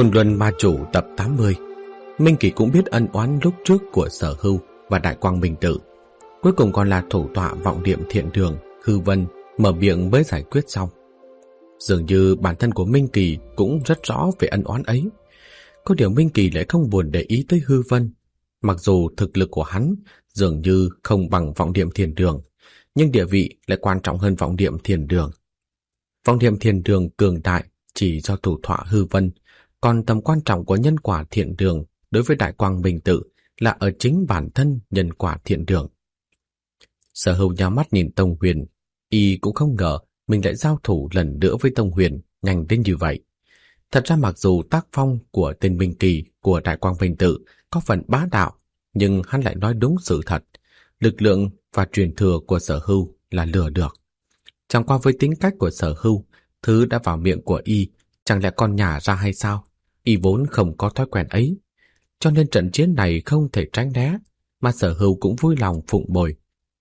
Côn Luân Ma Chủ tập 80. Minh Kỳ cũng biết ân oán lúc trước của Sở Hưu và Đại Quang Minh Tự. Cuối cùng còn là thủ tọa Vọng Điệm Thiện Đường Hư Vân mở miệng mới giải quyết xong. Dường như bản thân của Minh Kỳ cũng rất rõ về ân oán ấy. Có điều Minh Kỳ lại không buồn để ý tới Hư Vân. Mặc dù thực lực của hắn dường như không bằng Vọng Điệm Thiện Đường, nhưng địa vị lại quan trọng hơn Vọng Điệm Thiện Đường. Vọng Điệm Thiện Đường cường đại chỉ do thủ tọa Hư Vân, còn tầm quan trọng của nhân quả thiện đường đối với Đại Quang Minh Tự là ở chính bản thân nhân quả thiện đường. Sở Hưu nhắm mắt nhìn Tông Huyền, y cũng không ngờ mình lại giao thủ lần nữa với Tông Huyền nhanh đến như vậy. Thật ra mặc dù tác phong của tên Minh Kỳ của Đại Quang Minh Tự có phần bá đạo, nhưng hắn lại nói đúng sự thật. Lực lượng và truyền thừa của Sở Hưu là lừa được. Chẳng qua với tính cách của Sở Hưu, thứ đã vào miệng của y chẳng lẽ còn nhả ra hay sao? Y vốn không có thói quen ấy, cho nên trận chiến này không thể tránh né, mà Sở Hưu cũng vui lòng phụng bồi.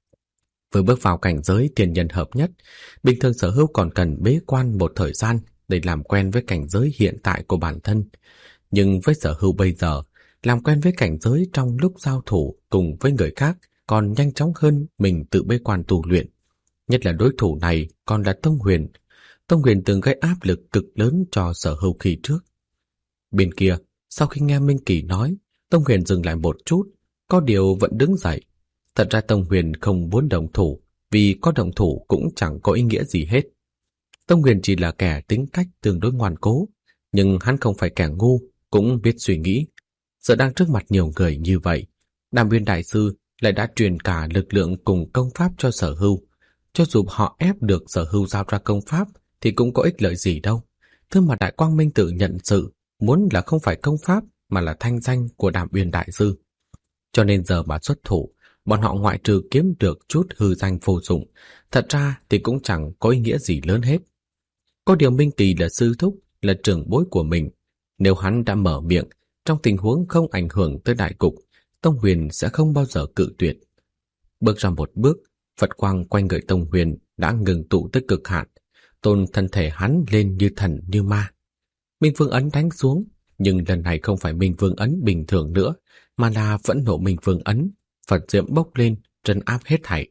Vừa bước vào cảnh giới tiền nhân hợp nhất, bình thường Sở Hưu còn cần bế quan một thời gian để làm quen với cảnh giới hiện tại của bản thân. Nhưng với Sở Hưu bây giờ, làm quen với cảnh giới trong lúc giao thủ cùng với người khác còn nhanh chóng hơn mình tự bế quan tu luyện. Nhất là đối thủ này còn là Tông Huyền. Tông Huyền từng gây áp lực cực lớn cho Sở Hưu khi trước. Bên kia, sau khi nghe Minh Kỳ nói, Tông Huyền dừng lại một chút, có điều vẫn đứng dậy. Thật ra Tông Huyền không muốn động thủ, vì có động thủ cũng chẳng có ý nghĩa gì hết. Tông Huyền chỉ là kẻ tính cách tương đối ngoan cố, nhưng hắn không phải kẻ ngu, cũng biết suy nghĩ. Giờ đang trước mặt nhiều người như vậy, Đàm Uyên Đại Sư lại đã truyền cả lực lượng cùng công pháp cho Sở Hưu. Cho dù họ ép được Sở Hưu giao ra công pháp thì cũng có ích lợi gì đâu. Thứ mà Đại Quang Minh Tự nhận sự muốn là không phải công pháp mà là thanh danh của Đàm Uyên Đại Sư. Cho nên giờ mà xuất thủ, bọn họ ngoại trừ kiếm được chút hư danh vô dụng, thật ra thì cũng chẳng có ý nghĩa gì lớn hết. Có điều Minh Kỳ là sư thúc, là trưởng bối của mình. Nếu hắn đã mở miệng, trong tình huống không ảnh hưởng tới đại cục, Tông Huyền sẽ không bao giờ cự tuyệt. Bước ra một bước, Phật quang quanh người Tông Huyền đã ngừng tụ tới cực hạn, tôn thân thể hắn lên như thần như ma. Minh Vương Ấn đánh xuống, nhưng lần này không phải Minh Vương Ấn bình thường nữa, mà là phẫn nộ Minh Vương Ấn, Phật diệm bốc lên, trấn áp hết thảy.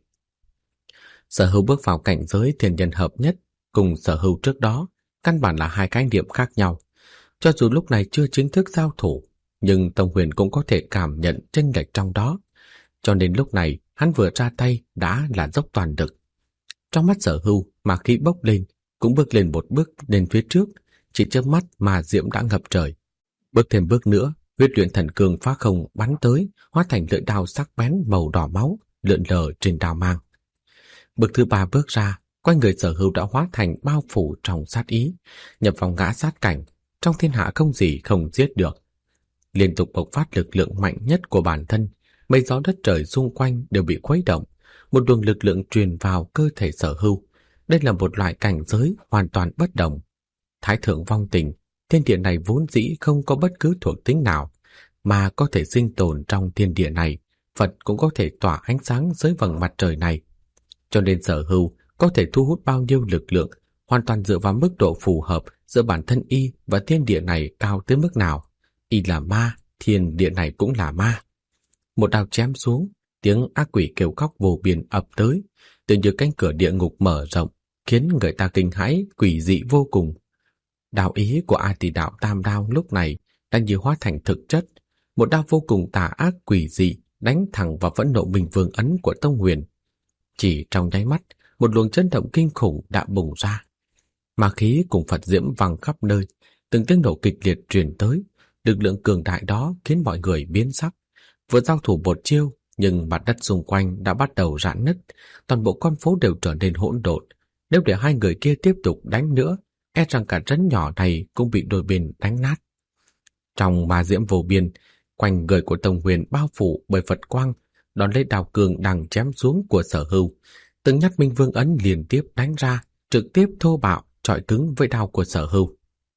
Sở Hưu bước vào cảnh giới thiên nhân hợp nhất, cùng Sở Hưu trước đó, căn bản là hai khái niệm khác nhau. Cho dù lúc này chưa chính thức giao thủ, nhưng Tông Huyền cũng có thể cảm nhận chênh lệch trong đó. Cho nên lúc này, hắn vừa ra tay đã là dốc toàn lực. Trong mắt Sở Hưu mà khí bốc lên, cũng bước lên một bước lên phía trước, chỉ chớp mắt mà diệm đã ngập trời. Bước thêm bước nữa, huyết luyện thần cương phá không bắn tới, hóa thành lưỡi đao sắc bén màu đỏ máu, lượn lờ trên đao mang. Bước thứ ba bước ra, quanh người Sở Hưu đã hóa thành bao phủ trong sát ý, nhập vào ngã sát cảnh, trong thiên hạ không gì không giết được. Liên tục bộc phát lực lượng mạnh nhất của bản thân, mây gió đất trời xung quanh đều bị khuấy động, một luồng lực lượng truyền vào cơ thể Sở Hưu. Đây là một loại cảnh giới hoàn toàn bất đồng. Thái thượng vong tình, thiên địa này vốn dĩ không có bất cứ thuộc tính nào, mà có thể sinh tồn trong thiên địa này, Phật cũng có thể tỏa ánh sáng dưới vầng mặt trời này. Cho nên Sở Hưu có thể thu hút bao nhiêu lực lượng, hoàn toàn dựa vào mức độ phù hợp giữa bản thân y và thiên địa này cao tới mức nào. Y là ma, thiên địa này cũng là ma. Một đao chém xuống, tiếng ác quỷ kêu khóc vô biên ập tới, tự như cánh cửa địa ngục mở rộng, khiến người ta kinh hãi, quỷ dị vô cùng. Đạo ý của A Tỳ Đạo Tam Đao lúc này đã như hóa thành thực chất, một đao vô cùng tà ác quỷ dị đánh thẳng vào phẫn nộ Minh Vương Ấn của Tông Huyền. Chỉ trong nháy mắt, một luồng chấn động kinh khủng đã bùng ra. Ma khí cùng Phật diễm vang khắp nơi, từng tiếng nổ kịch liệt truyền tới. Lực lượng cường đại đó khiến mọi người biến sắc. Vừa giao thủ một chiêu, nhưng mặt đất xung quanh đã bắt đầu rạn nứt, toàn bộ con phố đều trở nên hỗn độn. Nếu để hai người kia tiếp tục đánh nữa, e rằng cả trấn nhỏ này cũng bị đôi bên đánh nát. Trong ma diễm vô biên, quanh người của Tông Huyền bao phủ bởi Phật quang, đón lấy đao cường đang chém xuống của Sở Hưu. Từng nhát Minh Vương Ấn liên tiếp đánh ra, trực tiếp thô bạo chọi cứng với đao của Sở Hưu.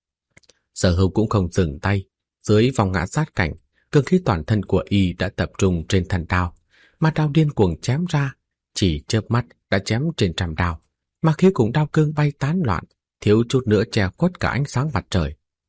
Sở Hưu cũng không dừng tay, dưới vòng ngã sát cảnh, cương khí toàn thân của y đã tập trung trên thân đao, mà đao điên cuồng chém ra, chỉ chớp mắt đã chém trên trăm đao, mà khí cùng đao cương bay tán loạn, thiếu chút nữa che khuất cả ánh sáng mặt trời.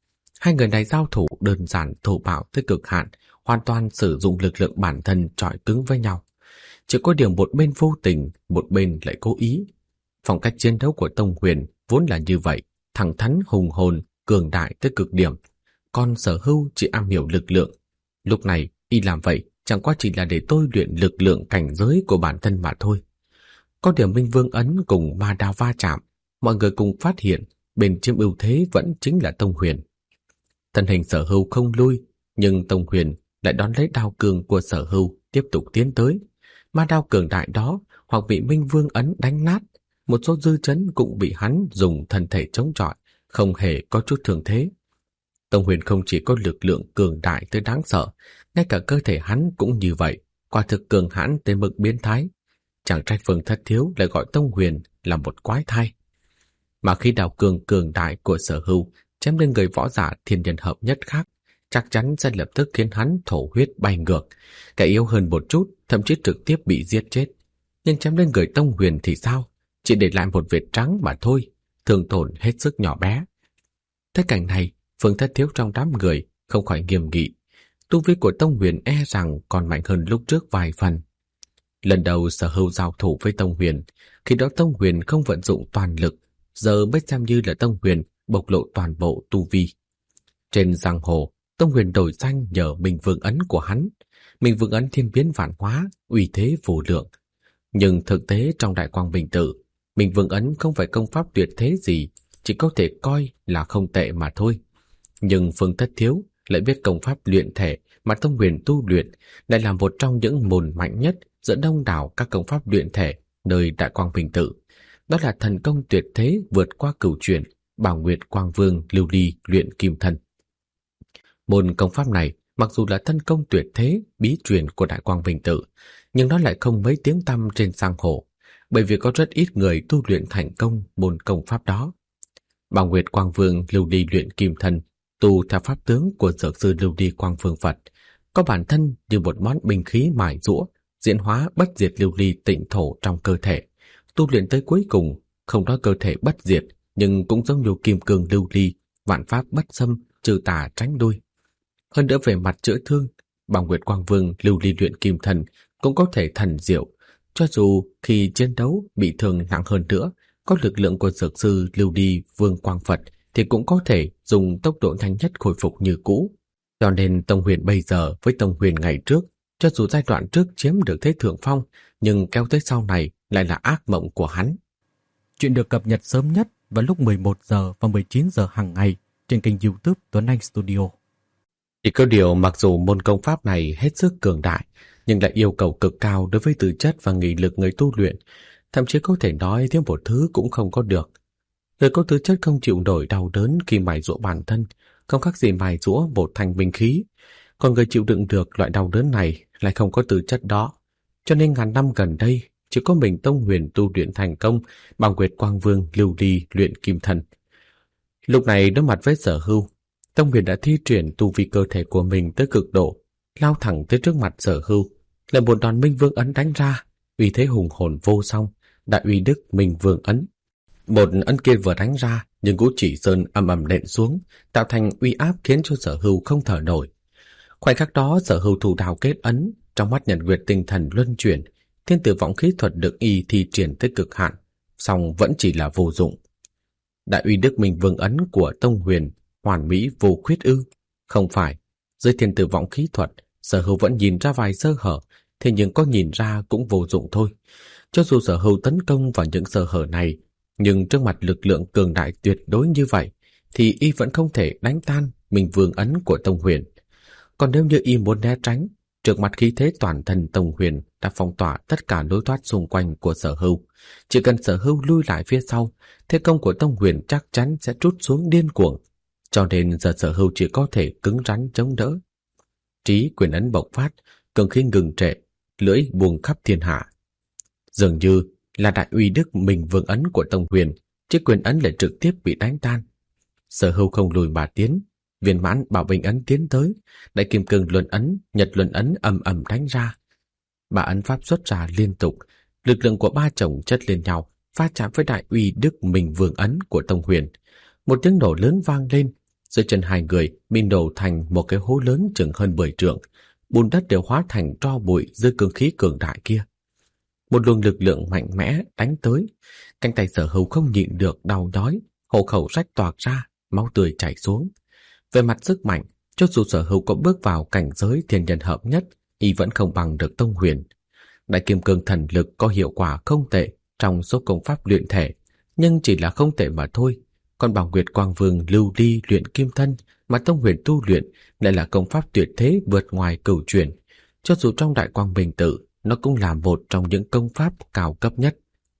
Hai người này giao thủ đơn giản thô bạo tới cực hạn, hoàn toàn sử dụng lực lượng bản thân chọi cứng với nhau. Chỉ có điều một bên vô tình, một bên lại cố ý. Phong cách chiến đấu của Tông Huyền vốn là như vậy, thẳng thắn hùng hồn, cường đại tới cực điểm. Còn Sở Hưu chỉ am hiểu lực lượng. Lúc này, y làm vậy chẳng qua chỉ là để tôi luyện lực lượng cảnh giới của bản thân mà thôi. Có điều Minh Vương ấn cùng ma đao va chạm, mọi người cùng phát hiện bên chiếm ưu thế vẫn chính là Tông Huyền. Thân hình Sở Hưu không lui, nhưng Tông Huyền lại đón lấy đao cường của Sở Hưu tiếp tục tiến tới. Ma đao cường đại đó hoặc bị Minh Vương ấn đánh nát, một số dư chấn cũng bị hắn dùng thân thể chống chọi, không hề có chút thương thế. Tông Huyền không chỉ có lực lượng cường đại tới đáng sợ, ngay cả cơ thể hắn cũng như vậy, quả thực cường hãn tới mức biến thái. Chẳng trách Phương Thất Thiếu lại gọi Tông Huyền là một quái thai. Mà khi đao cường đại của Sở Hưu chém lên người võ giả thiên nhân hợp nhất khác, chắc chắn sẽ lập tức khiến hắn thổ huyết bay ngược. Kẻ yếu hơn một chút, thậm chí trực tiếp bị giết chết. Nhưng chém lên người Tông Huyền thì sao? Chỉ để lại một vệt trắng mà thôi, thương tổn hết sức nhỏ bé. Thấy cảnh này, Phương Thất Thiếu trong đám người không khỏi nghiêm nghị. Tu vi của Tông Huyền e rằng còn mạnh hơn lúc trước vài phần. Lần đầu Sở Hưu giao thủ với Tông Huyền, khi đó Tông Huyền không vận dụng toàn lực, giờ mới xem như là Tông Huyền bộc lộ toàn bộ tu vi. Trên giang hồ, Tông Huyền đổi danh nhờ Minh Vương ấn của hắn. Minh Vương ấn thiên biến vạn hóa, uy thế vô lượng. Nhưng thực tế trong Đại Quang Minh Tự, Minh Vương ấn không phải công pháp tuyệt thế gì, chỉ có thể coi là không tệ mà thôi. Nhưng Phương Thất Thiếu lại biết công pháp luyện thể mà Tông Huyền tu luyện lại là một trong những môn mạnh nhất giữa đông đảo các công pháp luyện thể nơi Đại Quang Minh Tự. Đó là thần công tuyệt thế vượt qua cửu chuyển, Bảo Nguyệt Quang Vương lưu ly luyện kim thân. Môn công pháp này mặc dù là thân công tuyệt thế bí truyền của Đại Quang Minh Tự, nhưng nó lại không mấy tiếng tăm trên giang hồ, bởi vì có rất ít người tu luyện thành công môn công pháp đó. Bảo Nguyệt Quang Vương lưu ly luyện kim thân tu theo pháp tướng của dược sư lưu ly Quang Vương Phật, có bản thân như một món binh khí mài giũa, diễn hóa bất diệt lưu ly tịnh thổ trong cơ thể. Tu luyện tới cuối cùng, không nói cơ thể bất diệt, nhưng cũng giống như kim cương lưu ly, vạn pháp bất xâm, trừ tà tránh đuôi. Hơn nữa về mặt chữa thương, Bảo Nguyệt Quang Vương lưu ly luyện kim thần cũng có thể thần diệu, cho dù khi chiến đấu bị thương nặng hơn nữa, có lực lượng của dược sư lưu ly Vương Quang Phật thì cũng có thể dùng tốc độ nhanh nhất khôi phục như cũ. Cho nên Tông Huyền bây giờ với Tông Huyền ngày trước, cho dù giai đoạn trước chiếm được thế thượng phong, nhưng kéo tới sau này lại là ác mộng của hắn. Chuyện được cập nhật sớm nhất vào lúc 11 giờ và 19 giờ hàng ngày trên kênh YouTube Tuấn Anh Studio. Chỉ có điều mặc dù môn công pháp này hết sức cường đại, nhưng lại yêu cầu cực cao đối với tư chất và nghị lực người tu luyện, thậm chí có thể nói thiếu một thứ cũng không có được. Người có tư chất không chịu nổi đau đớn khi mài giũa bản thân, không khác gì mài giũa một thanh binh khí. Còn người chịu đựng được loại đau đớn này lại không có tư chất đó. Cho nên ngàn năm gần đây, chỉ có mình Tông Huyền tu luyện thành công Bảo Nguyệt Quang Vương lưu ly luyện kim thân. Lúc này đối mặt với Sở Hưu, Tông Huyền đã thi triển tu vi cơ thể của mình tới cực độ, lao thẳng tới trước mặt Sở Hưu, lại một đòn Minh Vương ấn đánh ra, uy thế hùng hồn vô song, đại uy đức Minh Vương ấn. Một ấn kia vừa đánh ra, nhưng Ngũ Chỉ Sơn ầm ầm nện xuống, tạo thành uy áp khiến cho Sở Hưu không thở nổi. Khoảnh khắc đó, Sở Hưu thủ đao kết ấn, trong mắt Nhật Nguyệt tinh thần luân chuyển, thiên tử vọng khí thuật được y thi triển tới cực hạn, song vẫn chỉ là vô dụng. Đại uy đức Minh Vương ấn của Tông Huyền hoàn mỹ vô khuyết ư? Không phải. Dưới thiên tử vọng khí thuật, Sở Hưu vẫn nhìn ra vài sơ hở, thế nhưng có nhìn ra cũng vô dụng thôi. Cho dù Sở Hưu tấn công vào những sơ hở này, nhưng trước mặt lực lượng cường đại tuyệt đối như vậy, thì y vẫn không thể đánh tan Minh Vương ấn của Tông Huyền. Còn nếu như y muốn né tránh, trước mặt khí thế toàn thân Tông Huyền đã phong tỏa tất cả lối thoát xung quanh của Sở Hưu. Chỉ cần Sở Hưu lui lại phía sau, thế công của Tông Huyền chắc chắn sẽ trút xuống điên cuồng. Cho nên giờ Sở Hưu chỉ có thể cứng rắn chống đỡ. Trí quyền ấn bộc phát, cường khí ngừng trệ, lưỡi buông khắp thiên hạ. Dường như là đại uy đức Minh Vương ấn của Tông Huyền, chiếc quyền ấn lại trực tiếp bị đánh tan. Sở Hưu không lùi mà tiến, viên mãn bảo bình ấn tiến tới, đại kim cương luân ấn, nhật luân ấn ầm ầm đánh ra. Ba ấn pháp xuất ra liên tục, lực lượng của ba chồng chất lên nhau, va chạm với đại uy đức Minh Vương ấn của Tông Huyền. Một tiếng nổ lớn vang lên, Dưới chân hai người bị nổ thành một cái hố lớn chừng hơn 10 trượng, bùn đất đều hóa thành tro bụi dưới cương khí cường đại kia. Một luồng lực lượng mạnh mẽ đánh tới, cánh tay Sở Hưu không nhịn được đau nhói, hổ khẩu rách toạc ra, máu tươi chảy xuống. Về mặt sức mạnh, cho dù Sở Hưu có bước vào cảnh giới thiên nhân hợp nhất, y vẫn không bằng được Tông Huyền. Đại kim cương thần lực có hiệu quả không tệ trong số công pháp luyện thể, nhưng chỉ là không tệ mà thôi. Còn Bảo Nguyệt Quang Vương lưu ly luyện kim thân mà Tông Huyền tu luyện lại là công pháp tuyệt thế vượt ngoài cửu truyền. Cho dù trong Đại Quang Minh Tự, nó cũng là một trong những công pháp cao cấp nhất.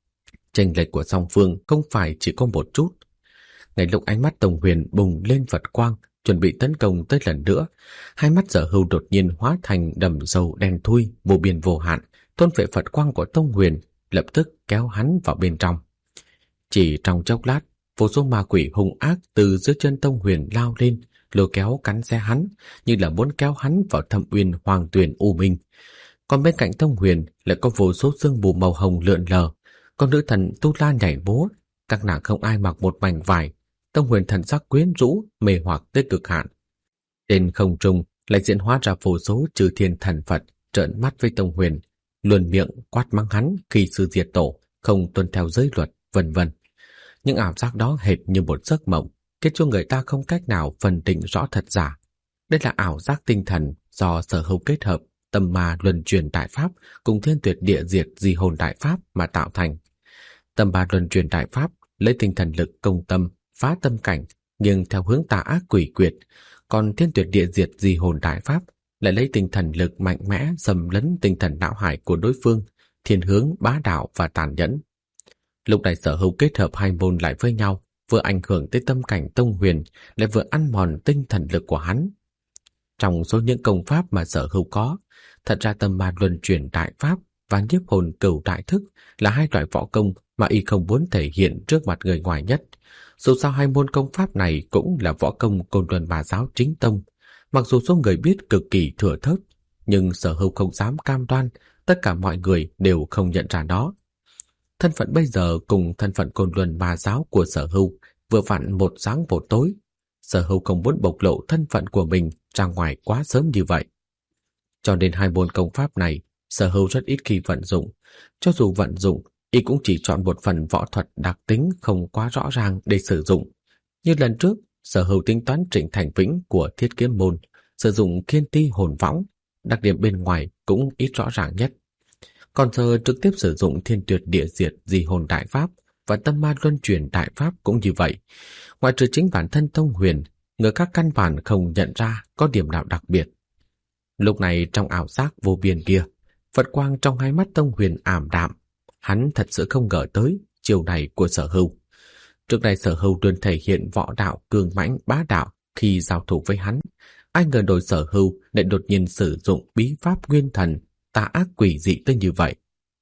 Chênh lệch của song phương không phải chỉ có một chút. Ngay lúc ánh mắt Tông Huyền bùng lên Phật quang, chuẩn bị tấn công tới lần nữa, hai mắt Sở Hưu đột nhiên hóa thành đầm dầu đen thui, vô biên vô hạn, thôn phệ Phật quang của Tông Huyền, lập tức kéo hắn vào bên trong. Chỉ trong chốc lát, vô số ma quỷ hung ác từ dưới chân Tông Huyền lao lên, lôi kéo cắn xé hắn, như là muốn kéo hắn vào thâm uyên hoàng tuyền u minh. Còn bên cạnh Tông Huyền lại có vô số sương mù màu hồng lượn lờ, con nữ thần Tu La nhảy múa, các nàng không ai mặc một mảnh vải. Tông Huyền thần sắc quyến rũ, mê hoặc tới cực hạn. Trên không trung lại diễn hóa ra vô số chư thiên thần Phật trợn mắt với Tông Huyền, luồn miệng quát mắng hắn khi sư diệt tổ, không tuân theo giới luật, vân vân. Những ảo giác đó hệt như một giấc mộng, khiến cho người ta không cách nào phân định rõ thật giả. Đây là ảo giác tinh thần do Sở Hưu kết hợp Tâm Ma Luân Chuyển Đại Pháp cùng Thiên Tuyệt Địa Diệt Di Hồn Đại Pháp mà tạo thành. Tâm Ma Luân Chuyển Đại Pháp lấy tinh thần lực công tâm, phá tâm cảnh, nhưng theo hướng tà ác quỷ quyệt, còn Thiên Tuyệt Địa Diệt Di Hồn Đại Pháp lại lấy tinh thần lực mạnh mẽ xâm lấn tinh thần não hải của đối phương, thiên hướng bá đạo và tàn nhẫn. Lúc này Sở Hưu kết hợp hai môn lại với nhau, vừa ảnh hưởng tới tâm cảnh Tông Huyền, lại vừa ăn mòn tinh thần lực của hắn. Trong số những công pháp mà Sở Hưu có, thật ra Tâm Ma Luân Chuyển Đại Pháp và Nhiếp Hồn Cửu Đại Thức là hai loại võ công mà y không muốn thể hiện trước mặt người ngoài nhất. Dù sao hai môn công pháp này cũng là võ công Côn Luân Ma giáo chính tông, mặc dù số người biết cực kỳ thừa thớt, nhưng Sở Hưu không dám cam đoan tất cả mọi người đều không nhận ra nó. Thân phận bây giờ cùng thân phận Côn Luân Ma giáo của Sở Hưu vừa vặn một sáng một tối. Sở Hưu không muốn bộc lộ thân phận của mình ra ngoài quá sớm như vậy. Cho nên hai môn công pháp này Sở Hưu rất ít khi vận dụng. Cho dù vận dụng, y cũng chỉ chọn một phần võ thuật đặc tính không quá rõ ràng để sử dụng. Như lần trước, Sở Hưu tính toán Trịnh Thành Vĩnh của Thiết Kiếm môn, sử dụng Kiên Ti Hồn Võng, đặc điểm bên ngoài cũng ít rõ ràng nhất. Còn giờ trực tiếp sử dụng Thiên Tuyệt Địa Diệt Di Hồn Đại Pháp và Tâm Ma Luân Chuyển Đại Pháp cũng như vậy. Ngoại trừ chính bản thân Tông Huyền, người khác căn bản không nhận ra có điểm nào đặc biệt. Lúc này trong ảo giác vô biên kia, Phật quang trong hai mắt Tông Huyền ảm đạm. Hắn thật sự không ngờ tới chiều này của Sở Hưu. Trước đây Sở Hưu luôn thể hiện võ đạo cường mãnh bá đạo khi giao thủ với hắn. Ai ngờ đổi Sở Hưu lại đột nhiên sử dụng bí pháp nguyên thần tà ác quỷ dị tới như vậy.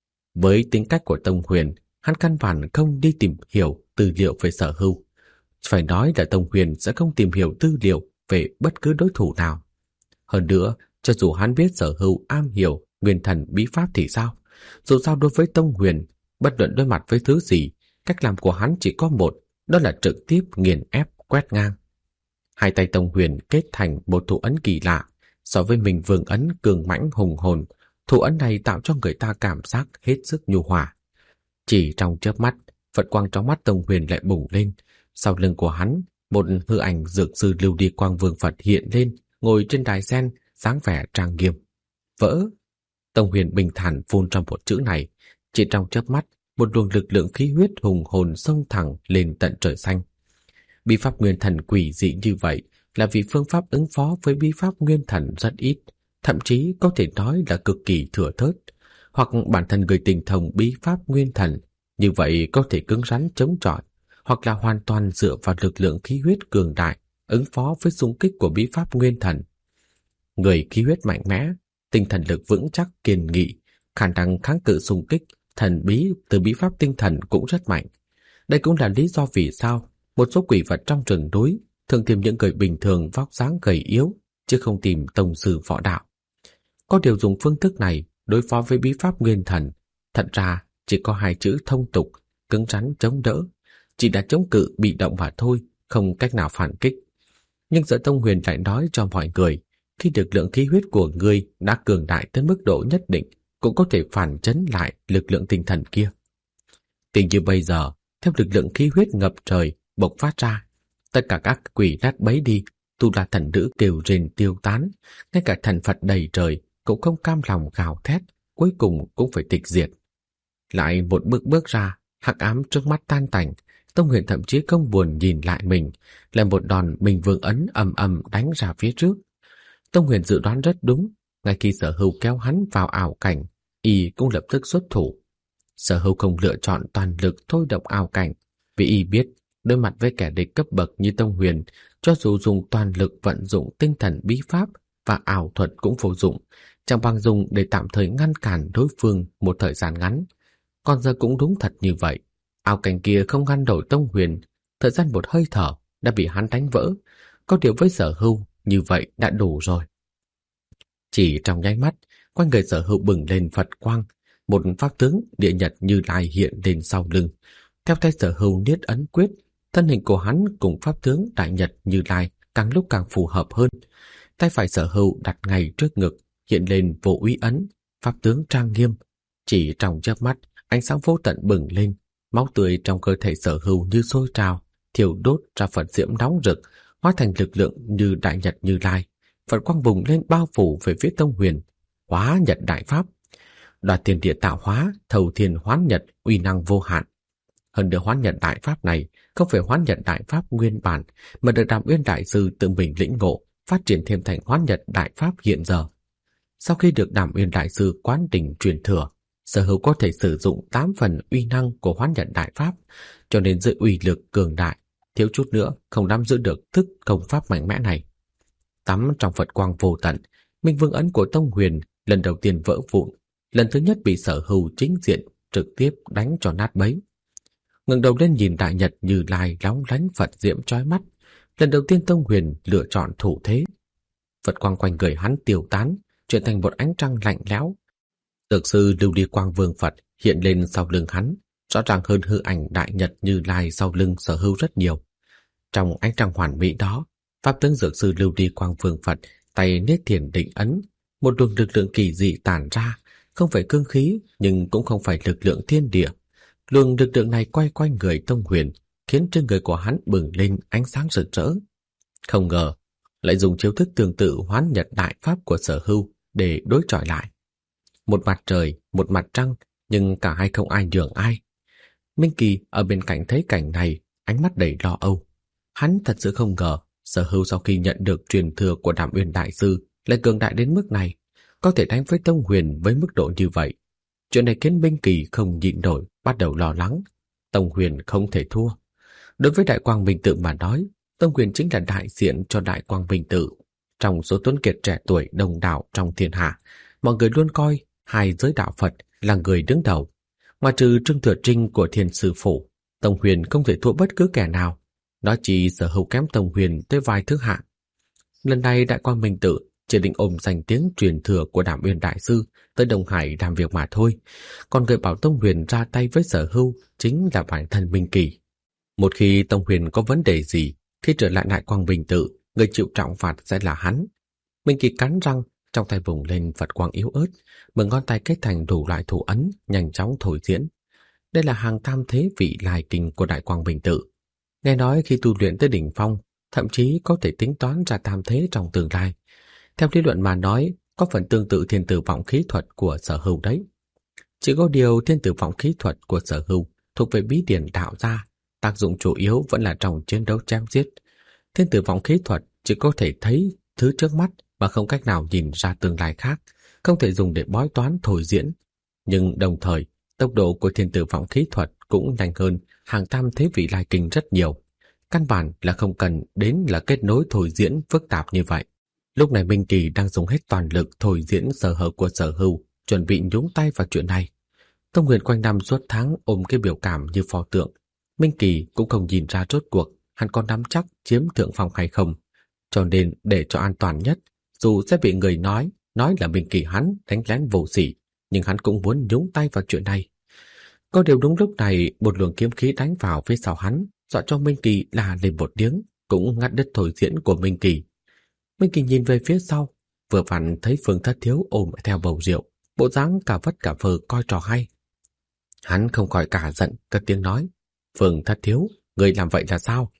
Với tính cách của Tông Huyền, hắn căn bản không đi tìm hiểu tư liệu về Sở Hưu. Phải nói là Tông Huyền sẽ không tìm hiểu tư liệu về bất cứ đối thủ nào. Hơn nữa, cho dù hắn biết Sở Hưu am hiểu nguyên thần bí pháp thì sao? Dù sao đối với Tông Huyền, bất luận đối mặt với thứ gì, cách làm của hắn chỉ có một, đó là trực tiếp nghiền ép quét ngang. Hai tay Tông Huyền kết thành một thủ ấn kỳ lạ, so với mình vương ấn cường mãnh hùng hồn, thủ ấn này tạo cho người ta cảm giác hết sức nhu hòa. Chỉ trong chớp mắt, Phật quang trong mắt Tông Huyền lại bùng lên. Sau lưng của hắn, một hư ảnh dược sư Lưu Đi Quang Vương Phật hiện lên, ngồi trên đài sen, dáng vẻ trang nghiêm. Vỡ! Tông Huyền bình thản phun trong một chữ này. Chỉ trong chớp mắt, một luồng lực lượng khí huyết hùng hồn xông thẳng lên tận trời xanh. Bí pháp nguyên thần quỷ dị như vậy là vì phương pháp ứng phó với bí pháp nguyên thần rất ít, thậm chí có thể nói là cực kỳ thừa thớt. Hoặc bản thân người tinh thông bí pháp nguyên thần, như vậy có thể cứng rắn chống chọi, hoặc là hoàn toàn dựa vào lực lượng khí huyết cường đại ứng phó với xung kích của bí pháp nguyên thần. Người khí huyết mạnh mẽ, tinh thần lực vững chắc kiên nghị, khả năng kháng cự xung kích thần bí từ bí pháp tinh thần cũng rất mạnh. Đây cũng là lý do vì sao một số quỷ vật trong rừng núi thường tìm những người bình thường vóc dáng gầy yếu, chứ không tìm tông sư võ đạo. Có điều dùng phương thức này đối phó với bí pháp nguyên thần, thật ra chỉ có hai chữ thông tục, cứng rắn chống đỡ, chỉ đã chống cự bị động mà thôi, không cách nào phản kích. Nhưng giờ Tông Huyền lại nói cho mọi người, khi lực lượng khí huyết của ngươi đã cường đại tới mức độ nhất định, cũng có thể phản chấn lại lực lượng tinh thần kia. Tình như bây giờ, theo lực lượng khí huyết ngập trời bộc phát ra, tất cả các quỷ nát bấy đi, Tu La thần nữ kêu rên tiêu tán, ngay cả thần Phật đầy trời cũng không cam lòng gào thét, cuối cùng cũng phải tịch diệt. Lại một bước bước ra, hắc ám trước mắt tan tành, Tông Huyền thậm chí không buồn nhìn lại mình, lại một đòn Minh Vương ấn ầm ầm đánh ra phía trước. Tông Huyền dự đoán rất đúng, ngay khi Sở Hưu kéo hắn vào ảo cảnh, y cũng lập tức xuất thủ. Sở Hưu không lựa chọn toàn lực thôi động ảo cảnh, vì y biết đối mặt với kẻ địch cấp bậc như Tông Huyền, cho dù dùng toàn lực vận dụng tinh thần bí pháp và ảo thuật cũng vô dụng, chẳng bằng dùng để tạm thời ngăn cản đối phương một thời gian ngắn. Còn giờ cũng đúng thật như vậy, ảo cảnh kia không ngăn nổi Tông Huyền, thời gian một hơi thở đã bị hắn đánh vỡ. Có điều với Sở Hưu như vậy đã đủ rồi. Chỉ trong nháy mắt, quanh người Sở Hưu bừng lên Phật quang, một pháp tướng địa nhật Như Lai hiện lên sau lưng. Theo tay Sở Hưu niết ấn quyết, thân hình của hắn cùng pháp tướng đại nhật Như Lai càng lúc càng phù hợp hơn. Tay phải Sở Hưu đặt ngay trước ngực, hiện lên Vô Úy ấn, pháp tướng trang nghiêm. Chỉ trong chớp mắt, ánh sáng vô tận bừng lên, máu tươi trong cơ thể Sở Hưu như sôi trào, thiêu đốt ra Phật diễm nóng rực, hóa thành lực lượng như đại nhật Như Lai. Phật quang bùng lên bao phủ về phía Tông Huyền, hóa nhật đại pháp. Đoạt thiên địa tạo hóa, thầu thiên hoán nhật, uy năng vô hạn. Hơn nữa hoán nhật đại pháp này không phải hoán nhật đại pháp nguyên bản, mà được Đàm Uyên đại sư tự mình lĩnh ngộ, phát triển thêm thành hoán nhật đại pháp hiện giờ. Sau khi được Đàm Uyên đại sư quán đỉnh truyền thừa, Sở Hưu có thể sử dụng 8 phần uy năng của hoán nhật đại pháp, cho nên dưới uy lực cường đại, thiếu chút nữa không nắm giữ được thức công pháp mạnh mẽ này. Tắm trong Phật quang vô tận, Minh Vương ấn của Tông Huyền lần đầu tiên vỡ vụn, lần thứ nhất bị Sở Hưu chính diện trực tiếp đánh cho nát bấy. Ngẩng đầu lên nhìn đại nhật Như Lai lóng lánh Phật diễm chói mắt, lần đầu tiên Tông Huyền lựa chọn thủ thế. Phật quang quanh người hắn tiêu tán, chuyển thành một ánh trăng lạnh lẽo. Dược sư Lưu Ly Quang Vương Phật hiện lên sau lưng hắn, rõ ràng hơn hư ảnh đại nhật Như Lai sau lưng Sở Hưu rất nhiều. Trong ánh trăng hoàn mỹ đó, pháp tướng dược sư Lưu Ly Quang Vương Phật tay niết thiền định ấn, một luồng lực lượng kỳ dị tản ra, không phải cương khí nhưng cũng không phải lực lượng thiên địa. Luồng lực lượng này quay quanh người Tông Huyền, khiến trên người của hắn bừng lên ánh sáng rực rỡ. Không ngờ lại dùng chiêu thức tương tự hoán nhật đại pháp của Sở Hưu để đối chọi lại. Một mặt trời, một mặt trăng, nhưng cả hai không ai nhường ai. Minh Kỳ ở bên cạnh thấy cảnh này, ánh mắt đầy lo âu. Hắn thật sự không ngờ Sở Hưu sau khi nhận được truyền thừa của Đàm Uyên đại sư lại cường đại đến mức này, có thể đánh với Tông Huyền với mức độ như vậy. Chuyện này khiến Minh Kỳ không nhịn nổi, bắt đầu lo lắng. Tông Huyền không thể thua. Đối với Đại Quang Minh Tự mà nói, Tông Huyền chính là đại diện cho Đại Quang Minh Tự. Trong số tuấn kiệt trẻ tuổi đông đảo trong thiên hạ, mọi người luôn coi hai giới đạo Phật là người đứng đầu. Ngoài trừ Trương Thừa Trinh của Thiên Sư Phủ, Tông Huyền không thể thua bất cứ kẻ nào. Đó chỉ Sở Hưu kém Tông Huyền tới vài thứ hạng. Lần này Đại Quang Minh Tự chỉ định ôm danh tiếng truyền thừa của Đàm Uyên đại sư tới Đông Hải làm việc mà thôi. Còn người bảo Tông Huyền ra tay với Sở Hưu chính là bản thân Minh Kỳ. Một khi Tông Huyền có vấn đề gì, khi trở lại Đại Quang Minh Tự, người chịu trọng phạt sẽ là hắn. Minh Kỳ cắn răng, trong tay vùng lên Phật quang yếu ớt, mười ngón tay kết thành đủ loại thủ ấn, nhanh chóng thổi diễn. Đây là hàng tam thế vị lai kinh của Đại Quang Minh Tự. Nghe nói khi tu luyện tới đỉnh phong, thậm chí có thể tính toán ra tam thế trong tương lai. Theo lý luận mà nói, có phần tương tự thiên tử vọng khí thuật của Sở Hưu đấy. Chỉ có điều thiên tử vọng khí thuật của Sở Hưu thuộc về bí điển đạo gia, tác dụng chủ yếu vẫn là trong chiến đấu chém giết. Thiên tử vọng khí thuật chỉ có thể thấy thứ trước mắt mà không cách nào nhìn ra tương lai khác, không thể dùng để bói toán thổi diễn. Nhưng đồng thời, tốc độ của thiên tử vọng khí thuật cũng nhanh hơn hàng tam thế vị lai kinh rất nhiều. Căn bản là không cần đến là kết nối thổi diễn phức tạp như vậy. Lúc này Minh Kỳ đang dùng hết toàn lực thổi diễn sở hở của Sở Hưu, chuẩn bị nhúng tay vào chuyện này. Tông Huyền quanh năm suốt tháng ôm cái biểu cảm như pho tượng. Minh Kỳ cũng không nhìn ra rốt cuộc hắn có nắm chắc chiếm thượng phong hay không. Cho nên để cho an toàn nhất, dù sẽ bị người nói là Minh Kỳ hắn đánh lén vô sỉ, nhưng hắn cũng muốn nhúng tay vào chuyện này. Có điều đúng lúc này, một luồng kiếm khí đánh vào phía sau hắn, dọa cho Minh Kỳ la lên một tiếng, cũng ngắt đứt thôi diễn của Minh Kỳ. Minh Kỳ nhìn về phía sau, vừa vặn thấy Phương Thất Thiếu ôm theo bầu rượu, bộ dáng cả vất cả vờ coi trò hay. Hắn không khỏi cả giận, cất tiếng nói: Phương Thất Thiếu, người làm vậy là sao?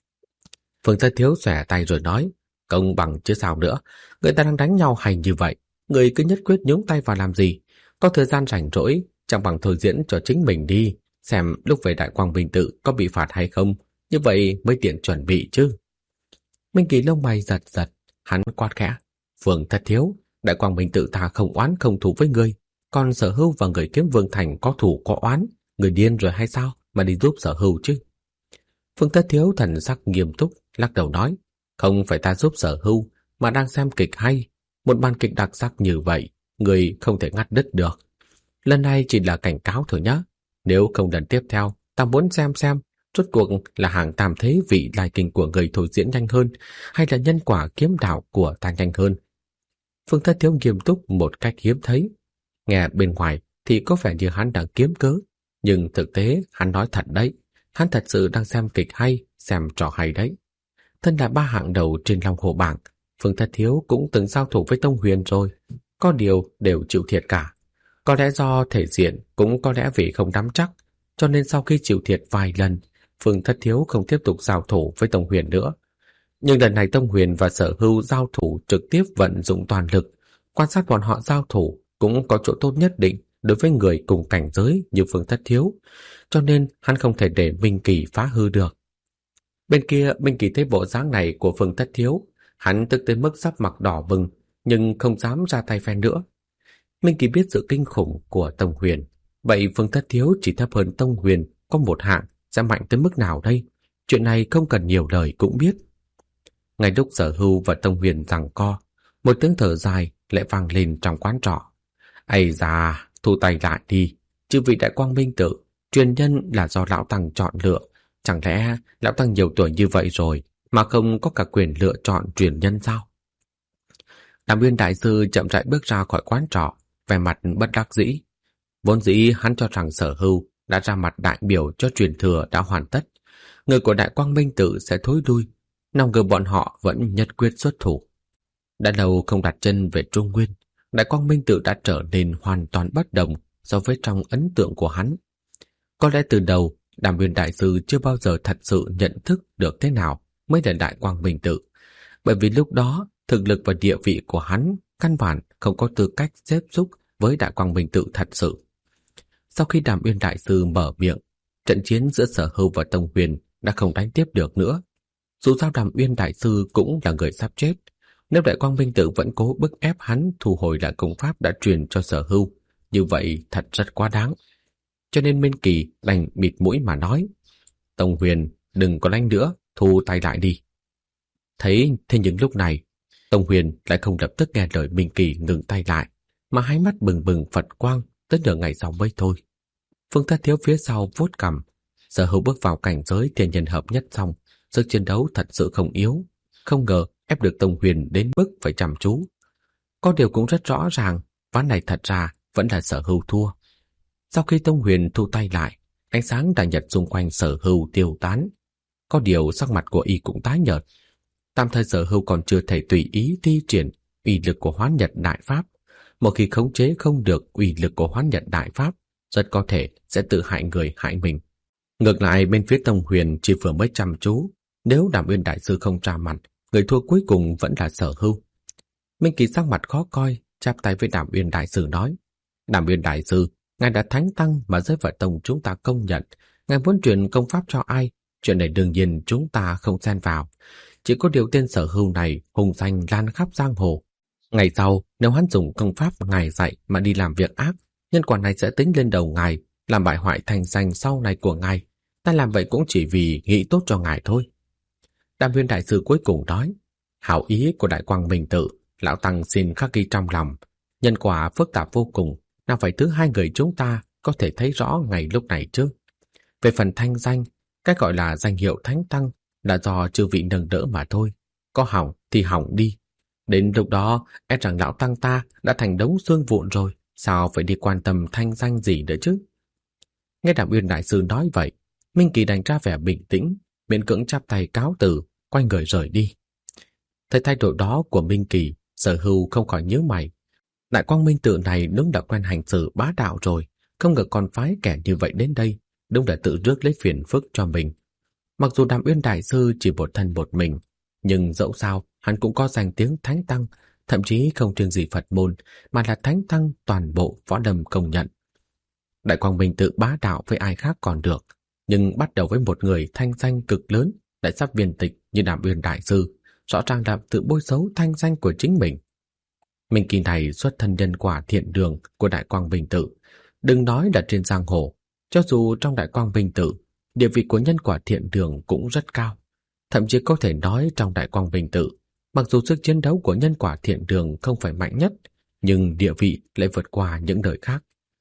Phương Thất Thiếu xòe tay rồi nói: Công bằng chứ sao nữa, người ta đang đánh nhau hay như vậy, người cứ nhất quyết nhúng tay vào làm gì? Có thời gian rảnh rỗi, chẳng bằng thôi diễn cho chính mình đi, xem lúc về Đại Quang Minh Tự có bị phạt hay không, như vậy mới tiện chuẩn bị chứ. Minh Kỳ lông mày giật giật, hắn quát khẽ: Phương Thất Thiếu, Đại Quang Minh Tự ta không oán không thù với ngươi, còn Sở Hưu và người Kiếm Vương Thành có thù có oán, người điên rồi hay sao mà đi giúp Sở Hưu chứ? Phương Thất Thiếu thần sắc nghiêm túc, lắc đầu nói: Không phải ta giúp Sở Hưu, mà đang xem kịch hay, một màn kịch đặc sắc như vậy, người không thể ngắt đứt được. Lần này chỉ là cảnh cáo thôi nhé, nếu không lần tiếp theo, ta muốn xem rốt cuộc là hàng tam thế vị lai kinh của người thôi diễn nhanh hơn, hay là nhân quả kiếm đạo của ta nhanh hơn. Phương Thất Thiếu nghiêm túc một cách hiếm thấy. Nghe bên ngoài thì có vẻ như hắn đang kiếm cớ, nhưng thực tế hắn nói thật đấy, hắn thật sự đang xem kịch hay, xem trò hay đấy. Thân là 3 hạng đầu trên Long Hồ bảng, Phương Thất Thiếu cũng từng giao thủ với Tông Huyền rồi, có điều đều chịu thiệt cả. Có lẽ do thể diện, cũng có lẽ vì không nắm chắc, cho nên sau khi chịu thiệt vài lần, Phương Thất Thiếu không tiếp tục giao thủ với Tông Huyền nữa. Nhưng lần này Tông Huyền và Sở Hưu giao thủ trực tiếp vận dụng toàn lực, quan sát bọn họ giao thủ cũng có chỗ tốt nhất định đối với người cùng cảnh giới như Phương Thất Thiếu, cho nên hắn không thể để Minh Kỳ phá hư được. Bên kia, Minh Kỳ thấy bộ dáng này của Phương Thất Thiếu, hắn tức tới mức sắp mặt đỏ bừng, nhưng không dám ra tay phen nữa. Minh Kỳ biết sự kinh khủng của Tông Huyền, vậy Phương Thất Thiếu chỉ thấp hơn Tông Huyền có một hạng, sẽ mạnh tới mức nào đây? Chuyện này không cần nhiều lời cũng biết. Ngay lúc Sở Hưu và Tông Huyền giằng co, một tiếng thở dài lại vang lên trong quán trọ. Ây da, thu tay lại đi, chư vị Đại Quang Minh Tự, truyền nhân là do lão tăng chọn lựa, chẳng lẽ lão tăng nhiều tuổi như vậy rồi mà không có cả quyền lựa chọn truyền nhân sao? Đàm Uyên đại sư chậm rãi bước ra khỏi quán trọ, vẻ mặt bất đắc dĩ. Vốn dĩ hắn cho rằng Sở Hưu đã ra mặt đại biểu cho truyền thừa đã hoàn tất, người của Đại Quang Minh Tự sẽ thối lui, nào ngờ bọn họ vẫn nhất quyết xuất thủ. Đã lâu không đặt chân về Trung Nguyên, Đại Quang Minh Tự đã trở nên hoàn toàn bất đồng so với trong ấn tượng của hắn. Có lẽ từ đầu, Đàm Uyên đại sư chưa bao giờ thật sự nhận thức được thế nào mới là Đại Quang Minh Tự, bởi vì lúc đó thực lực và địa vị của hắn căn bản không có tư cách xếp xúc với Đại Quang Minh Tự thật sự. Sau khi Đàm Uyên đại sư mở miệng, trận chiến giữa Sở Hưu và Tông Huyền đã không đánh tiếp được nữa. Dù sao Đàm Uyên đại sư cũng là người sắp chết, nếu Đại Quang Minh Tự vẫn cố bức ép hắn thu hồi lại công pháp đã truyền cho Sở Hưu, như vậy thật rất quá đáng. Cho nên Minh Kỳ đành bịt mũi mà nói: Tông Huyền, đừng có đánh nữa, thu tay lại đi. Thế nhưng lúc này, Tông Huyền lại không lập tức nghe lời Minh Kỳ ngừng tay lại, mà hai mắt bừng bừng Phật quang, tới nửa ngày sau mới thôi. Phương Thất Thiếu phía sau vuốt cằm, Sở Hưu bước vào cảnh giới thiên nhân hợp nhất xong, sức chiến đấu thật sự không yếu, không ngờ ép được Tông Huyền đến mức phải chăm chú. Có điều cũng rất rõ ràng, ván này thật ra vẫn là Sở Hưu thua. Sau khi Tông Huyền thu tay lại, ánh sáng đại nhật xung quanh Sở Hưu tiêu tán. Có điều sắc mặt của y cũng tái nhợt. Tạm thời Sở Hưu còn chưa thể tùy ý thi triển uy lực của Hoán Nhật Đại Pháp. Một khi khống chế không được uy lực của Hoán Nhật Đại Pháp, rất có thể sẽ tự hại người hại mình. Ngược lại bên phía Tông Huyền chỉ vừa mới chăm chú, nếu Đàm Uyên đại sư không ra mặt, người thua cuối cùng vẫn là Sở Hưu. Minh Kỳ sắc mặt khó coi, chắp tay với Đàm Uyên đại sư nói: Đàm Uyên đại sư, ngài đã thánh tăng mà giới vợ tông chúng ta công nhận, ngài muốn truyền công pháp cho ai, chuyện này đương nhiên chúng ta không xen vào. Chỉ có điều tên Sở Hưu này hùng danh lan khắp giang hồ. Ngày sau, nếu hắn dùng công pháp ngài dạy mà đi làm việc ác, nhân quả này sẽ tính lên đầu ngài, làm bại hoại thành danh sau này của ngài. Ta làm vậy cũng chỉ vì nghĩ tốt cho ngài thôi. Đàm Uyên đại sư cuối cùng nói: hảo ý của Đại Quang Minh Tự, lão tăng xin khắc ghi trong lòng. Nhân quả phức tạp vô cùng, nào phải thứ hai người chúng ta có thể thấy rõ ngày lúc này chứ. Về phần thanh danh, cái gọi là danh hiệu thánh tăng là do chư vị nâng đỡ mà thôi. Có hỏng thì hỏng đi. Đến lúc đó, e rằng lão tăng ta đã thành đống xương vụn rồi, sao phải đi quan tâm thanh danh gì nữa chứ? Nghe Đàm Uyên đại sư nói vậy, Minh Kỳ đành ra vẻ bình tĩnh, miễn cưỡng chắp tay cáo từ, quay người rời đi. Thấy thái độ đó của Minh Kỳ, Sở Hưu không khỏi nhíu mày. Đại Quang Minh Tự này đúng đã quen hành xử bá đạo rồi, không ngờ còn phái kẻ như vậy đến đây, đúng đã tự rước lấy phiền phức cho mình. Mặc dù Đàm Uyên đại sư chỉ một thân một mình, nhưng dẫu sao hắn cũng có danh tiếng thánh tăng, thậm chí không riêng gì Phật môn, mà là thánh tăng toàn bộ võ lâm công nhận. Đại Quang Minh Tự bá đạo với ai khác còn được, nhưng bắt đầu với một người thanh danh cực lớn, đại sắp viên tịch như Đàm Uyên đại sư, rõ ràng là tự bôi xấu thanh danh của chính mình. Minh Kỳ này xuất thân nhân quả thiện đường của Đại Quang Minh Tự, đừng nói là trên giang hồ, cho dù trong Đại Quang Minh Tự, địa vị của nhân quả thiện đường cũng rất cao. Thậm chí có thể nói trong Đại Quang Minh Tự, mặc dù sức chiến đấu của nhân quả thiện đường không phải mạnh nhất, nhưng địa vị lại vượt qua những nơi khác.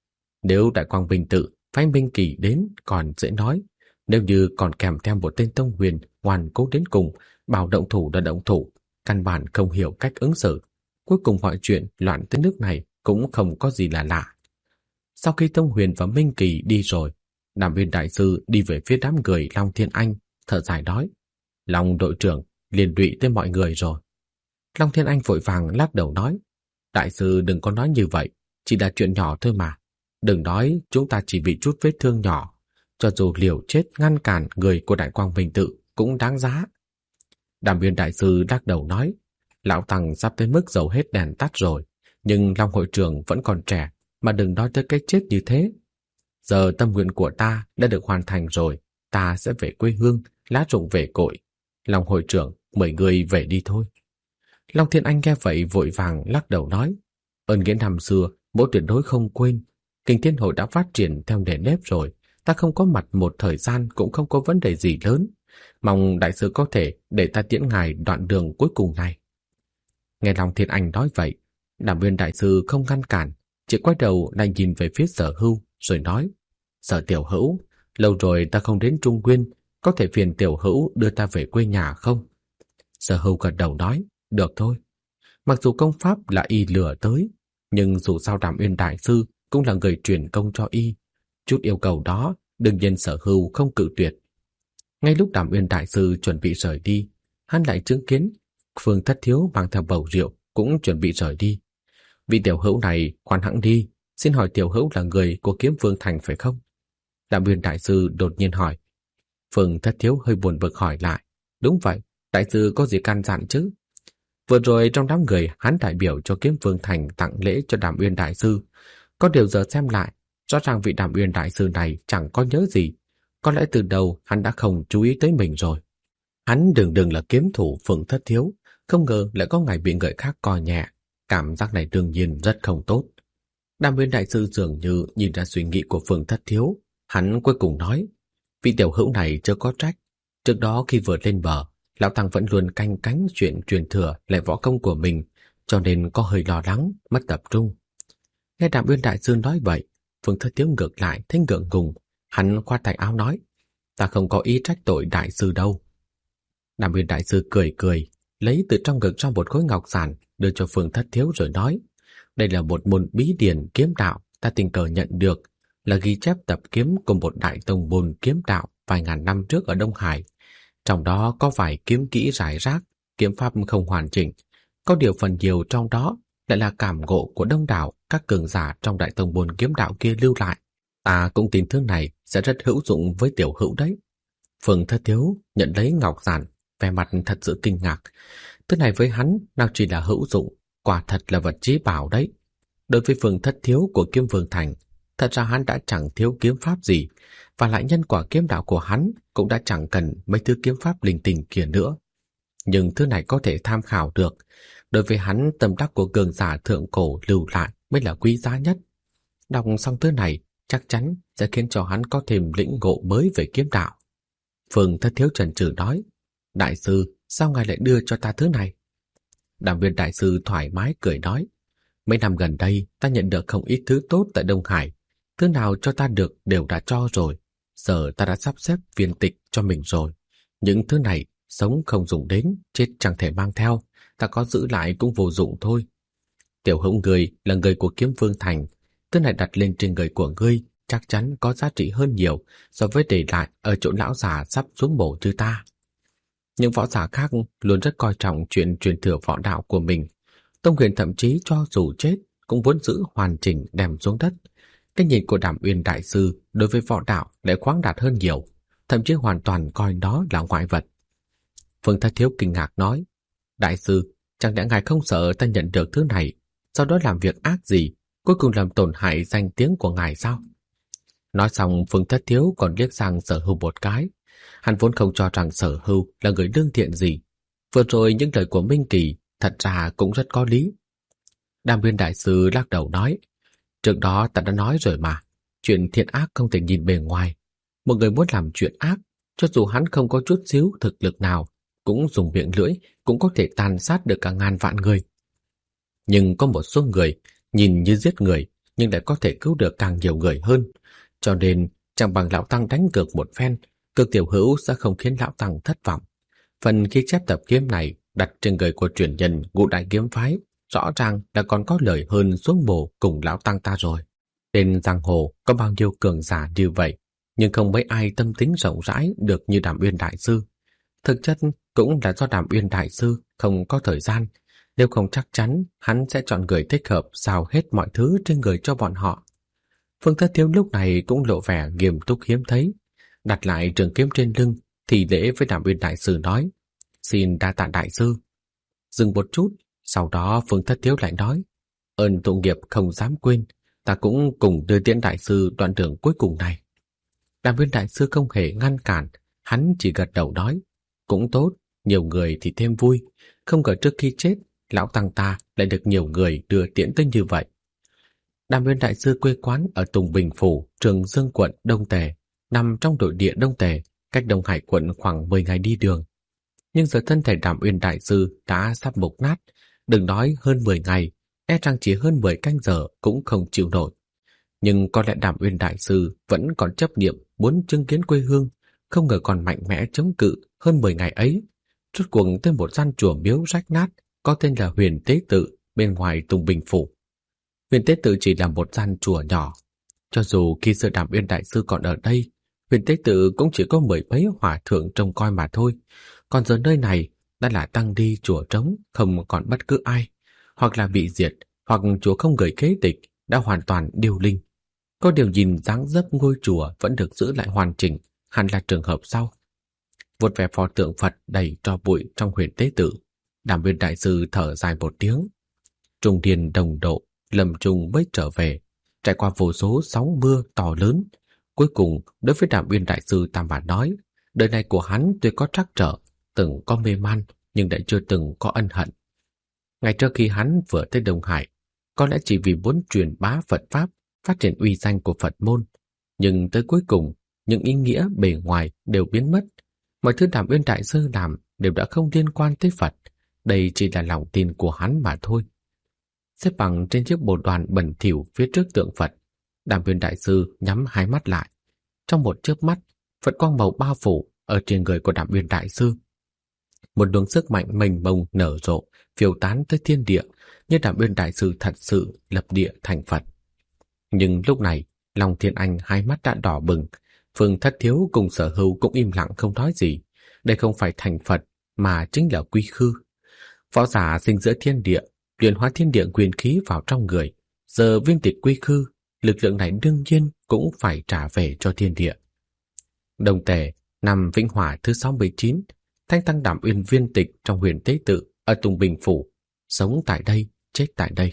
Nếu Đại Quang Minh Tự phái Minh Kỳ đến còn dễ nói, nếu như còn kèm theo một tên tông huyền ngoan cố đến cùng, bảo động thủ là động thủ, căn bản không hiểu cách ứng xử. Cuối cùng mọi chuyện loạn tới nước này cũng không có gì là lạ. Sau khi Tông Huyền và Minh Kỳ đi rồi, Đàm Uyên đại sư đi về phía đám người Long Thiên Anh, thở dài nói: Long đội trưởng liên lụy tới mọi người rồi. Long Thiên Anh vội vàng lắc đầu nói: Đại sư đừng có nói như vậy, chỉ là chuyện nhỏ thôi mà. Đừng nói chúng ta chỉ bị chút vết thương nhỏ, cho dù liều chết ngăn cản người của Đại Quang Minh Tự cũng đáng giá. Đàm Uyên đại sư lắc đầu nói: Lão Tăng sắp tới mức dầu hết đèn tắt rồi, nhưng Long hội trưởng vẫn còn trẻ, mà đừng nói tới cái chết như thế. Giờ tâm nguyện của ta đã được hoàn thành rồi, ta sẽ về quê hương, lá rụng về cội. Long hội trưởng, mời người về đi thôi. Long Thiên Anh nghe vậy vội vàng lắc đầu nói: Ơn nghĩa năm xưa, mỗi tuyệt đối không quên. Kinh Thiên Hội đã phát triển theo nề nếp rồi, ta không có mặt một thời gian cũng không có vấn đề gì lớn. Mong đại sư có thể để ta tiễn ngài đoạn đường cuối cùng này. Nghe Long Thiên Anh nói vậy, Đàm Uyên đại sư không ngăn cản, chỉ quay đầu lại nhìn về phía Sở Hưu rồi nói: Sở tiểu hữu, lâu rồi ta không đến Trung Nguyên, có thể phiền tiểu hữu đưa ta về quê nhà không? Sở Hưu gật đầu nói: Được thôi. Mặc dù công pháp là y lừa tới, nhưng dù sao Đàm Uyên đại sư cũng là người truyền công cho y, chút yêu cầu đó đương nhiên Sở Hưu không cự tuyệt. Ngay lúc Đàm Uyên đại sư chuẩn bị rời đi, hắn lại chứng kiến Phương Thất Thiếu mang theo bầu rượu cũng chuẩn bị rời đi. Vị tiểu hữu này khoan hãng đi, xin hỏi tiểu hữu là người của Kiếm Vương Thành phải không? Đàm Uyên đại sư đột nhiên hỏi. Phương Thất Thiếu hơi buồn bực hỏi lại: Đúng vậy, đại sư có gì căn dặn chứ? Vừa rồi trong đám người hắn đại biểu cho Kiếm Vương Thành tặng lễ cho Đàm Uyên đại sư, có điều giờ xem lại, rõ ràng vị Đàm Uyên đại sư này chẳng có nhớ gì, có lẽ từ đầu hắn đã không chú ý tới mình rồi. Hắn đừng là kiếm thủ Phương Thất Thiếu, không ngờ lại có ngày bị người khác coi nhẹ, cảm giác này đương nhiên rất không tốt. Đàm Uyên đại sư dường như nhìn ra suy nghĩ của Phương Thất Thiếu, hắn cuối cùng nói: Vị tiểu hữu này chưa có trách, trước đó khi vừa lên bờ, lão tăng vẫn luôn canh cánh chuyện truyền thừa lại võ công của mình, cho nên có hơi lo lắng, mất tập trung. Nghe Đàm Uyên đại sư nói vậy, Phương Thất Thiếu ngược lại thấy ngượng ngùng, hắn khoát tay áo nói: Ta không có ý trách tội đại sư đâu. Đàm Uyên đại sư cười cười, lấy từ trong ngực ra một khối ngọc giản đưa cho Phương Thất Thiếu rồi nói: Đây là một môn bí điển kiếm đạo ta tình cờ nhận được, là ghi chép tập kiếm của một đại tông môn kiếm đạo vài ngàn năm trước ở Đông Hải. Trong đó có vài kiếm kỹ rải rác, kiếm pháp không hoàn chỉnh, có điều phần nhiều trong đó lại là cảm ngộ của đông đảo các cường giả trong đại tông môn kiếm đạo kia lưu lại. Ta cũng tin thứ này sẽ rất hữu dụng với tiểu hữu đấy. Phương Thất Thiếu nhận lấy ngọc giản, vẻ mặt thật sự kinh ngạc. Thứ này với hắn nào chỉ là hữu dụng, quả thật là vật chí bảo đấy. Đối với Phương Thất Thiếu của Kiếm Vương Thành, thật ra hắn đã chẳng thiếu kiếm pháp gì, và lại nhân quả kiếm đạo của hắn cũng đã chẳng cần mấy thứ kiếm pháp linh tinh kia nữa. Nhưng thứ này có thể tham khảo được. Đối với hắn, tâm đắc của cường giả thượng cổ lưu lại mới là quý giá nhất. Đọc xong thứ này chắc chắn sẽ khiến cho hắn có thêm lĩnh ngộ mới về kiếm đạo. Phương Thất Thiếu chần chừ nói: Đại sư, sao ngài lại đưa cho ta thứ này? Đàm Uyên đại sư thoải mái cười nói: Mấy năm gần đây ta nhận được không ít thứ tốt tại Đông Hải, thứ nào cho ta được đều đã cho rồi. Giờ ta đã sắp xếp viên tịch cho mình rồi. Những thứ này sống không dùng đến, chết chẳng thể mang theo, ta có giữ lại cũng vô dụng thôi. Tiểu hữu người là người của Kiếm Vương Thành, thứ này đặt lên trên người của ngươi chắc chắn có giá trị hơn nhiều so với để lại ở chỗ lão già sắp xuống mổ như ta. Những võ giả khác luôn rất coi trọng chuyện truyền thừa võ đạo của mình. Tông Huyền thậm chí cho dù chết cũng muốn giữ hoàn chỉnh đem xuống đất. Cái nhìn của Đàm Uyên đại sư đối với võ đạo lại khoáng đạt hơn nhiều, thậm chí hoàn toàn coi nó là ngoại vật. Phương Thất Thiếu kinh ngạc nói, đại sư, chẳng lẽ ngài không sợ ta nhận được thứ này, sau đó làm việc ác gì, cuối cùng làm tổn hại danh tiếng của ngài sao? Nói xong, Phương Thất Thiếu còn liếc sang Sở Hưu một cái. Hắn vốn không cho rằng Sở Hưu là người lương thiện gì. Vừa rồi những lời của Minh Kỳ thật ra cũng rất có lý. Đàm Uyên đại sư lắc đầu nói, trước đó ta đã nói rồi mà, chuyện thiện ác không thể nhìn bề ngoài. Một người muốn làm chuyện ác, cho dù hắn không có chút xíu thực lực nào, cũng dùng miệng lưỡi cũng có thể tàn sát được cả ngàn vạn người. Nhưng có một số người nhìn như giết người nhưng lại có thể cứu được càng nhiều người hơn. Cho nên chẳng bằng lão tăng đánh cược một phen, cược tiểu hữu sẽ không khiến lão tăng thất vọng. Phần ghi chép tập kiếm này đặt trên người của truyền nhân Ngũ Đại Kiếm Phái, rõ ràng là còn có lời hơn xuống mồ cùng lão tăng ta rồi. Trên giang hồ có bao nhiêu cường giả như vậy, nhưng không mấy ai tâm tính rộng rãi được như Đàm Uyên đại sư. Thực chất cũng là do Đàm Uyên đại sư không có thời gian, nếu không chắc chắn hắn sẽ chọn người thích hợp xào hết mọi thứ trên người cho bọn họ. Phương Thất Thiếu lúc này cũng lộ vẻ nghiêm túc hiếm thấy, đặt lại trường kiếm trên lưng thì lễ với Đàm Uyên đại sư nói, xin đa tạ đại sư. Dừng một chút, sau đó Phương Thất Thiếu lại nói, ơn tụ nghiệp không dám quên, ta cũng cùng đưa tiễn đại sư đoạn đường cuối cùng này. Đàm Uyên đại sư không hề ngăn cản, hắn chỉ gật đầu nói, cũng tốt, nhiều người thì thêm vui, không ngờ trước khi chết, lão tăng ta lại được nhiều người đưa tiễn tới như vậy. Đàm Uyên đại sư quê quán ở Tùng Bình Phủ, Trường Dương quận Đông Tề, nằm trong nội địa Đông Tề, cách Đông Hải quận khoảng 10 ngày đi đường. Nhưng giờ thân thể Đàm Uyên đại sư đã sắp mục nát, đừng nói hơn 10 ngày, e rằng chỉ hơn 10 canh giờ cũng không chịu nổi. Nhưng có lẽ Đàm Uyên đại sư vẫn còn chấp niệm muốn chứng kiến quê hương, không ngờ còn mạnh mẽ chống cự hơn 10 ngày ấy. Rốt cuộc tới một gian chùa miếu rách nát có tên là Huyền Tế Tự bên ngoài Tùng Bình Phủ. Huyền Tế Tự chỉ là một gian chùa nhỏ. Cho dù khi xưa Đàm Uyên đại sư còn ở đây, Huyền Tế Tự cũng chỉ có 10 mấy hòa thượng trông coi mà thôi. Còn giờ nơi này đã là tăng đi chùa trống, không còn bất cứ ai, hoặc là bị diệt, hoặc chùa không người kế tịch, đã hoàn toàn điêu linh. Có điều nhìn dáng dấp ngôi chùa vẫn được giữ lại hoàn chỉnh, hẳn là trường hợp sau. Vuốt về pho tượng Phật đầy tro bụi trong Huyền Tế Tự, Đàm Uyên đại sư thở dài một tiếng. Trung điền đồng độ, Lâm Trung mới trở về, trải qua vô số sóng mưa to lớn. Cuối cùng, đối với Đàm Uyên đại sư ta mà nói, đời này của hắn tuy có trắc trở, từng có mê man, nhưng đã chưa từng có ân hận. Ngày trước khi hắn vừa tới Đông Hải, có lẽ chỉ vì muốn truyền bá Phật Pháp, phát triển uy danh của Phật môn, nhưng tới cuối cùng, những ý nghĩa bề ngoài đều biến mất. Mọi thứ Đàm Uyên đại sư làm đều đã không liên quan tới Phật, đây chỉ là lòng tin của hắn mà thôi. Xếp bằng trên chiếc bồ đoàn bẩn thỉu phía trước tượng Phật, Đàm Uyên đại sư nhắm hai mắt lại. Trong một chớp mắt, Phật quang màu bao phủ ở trên người của Đàm Uyên đại sư. Một luồng sức mạnh mênh mông nở rộ, phiêu tán tới thiên địa, như Đàm Uyên đại sư thật sự lập địa thành Phật. Nhưng lúc này, Long Thiên Anh hai mắt đã đỏ bừng, Phương Thất Thiếu cùng Sở Hưu cũng im lặng không nói gì. Đây không phải thành Phật, mà chính là quy khư. Võ giả sinh giữa thiên địa, luyện hóa thiên địa quyền khí vào trong người. Giờ viên tịch quy khư, lực lượng này đương nhiên cũng phải trả về cho thiên địa. Đồng Tề, năm Vĩnh Hỏa thứ 69, Thanh tăng Đàm Uyên viên tịch trong Huyền Tế Tự ở Tùng Bình Phủ, sống tại đây, chết tại đây.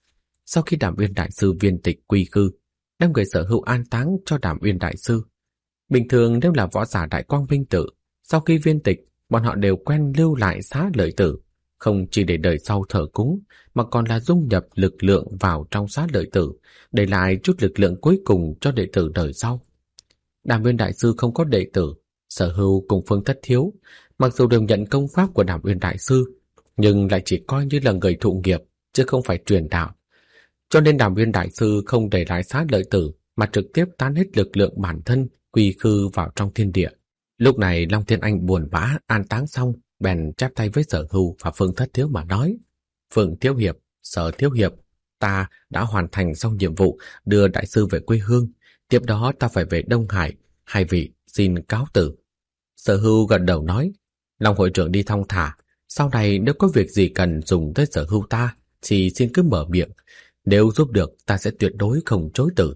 Sau khi Đàm Uyên đại sư viên tịch quy khư, đem người Sở Hưu an táng cho Đàm Uyên đại sư. Bình thường nếu là võ giả Đại Quang Minh Tự, sau khi viên tịch, bọn họ đều quen lưu lại xá lợi tử, không chỉ để đời sau thờ cúng, mà còn là dung nhập lực lượng vào trong xá lợi tử, để lại chút lực lượng cuối cùng cho đệ tử đời sau. Đàm Uyên đại sư không có đệ tử, Sở Hưu cùng Phương Thất Thiếu, mặc dù đều nhận công pháp của Đàm Uyên đại sư, nhưng lại chỉ coi như là người thụ nghiệp, chứ không phải truyền đạo. Cho nên Đàm Uyên đại sư không để lại xá lợi tử, mà trực tiếp tán hết lực lượng bản thân, quy khư vào trong thiên địa. Lúc này Long Thiên Anh buồn bã an táng xong, bèn chắp tay với Sở Hưu và Phương Thất Thiếu mà nói: Phương Thiếu Hiệp, Sở Thiếu Hiệp, ta đã hoàn thành xong nhiệm vụ đưa đại sư về quê hương, tiếp đó ta phải về Đông Hải, hai vị xin cáo từ. Sở Hưu gật đầu nói: Long hội trưởng đi thong thả, sau này nếu có việc gì cần dùng tới Sở Hưu ta thì xin cứ mở miệng, nếu giúp được ta sẽ tuyệt đối không chối từ.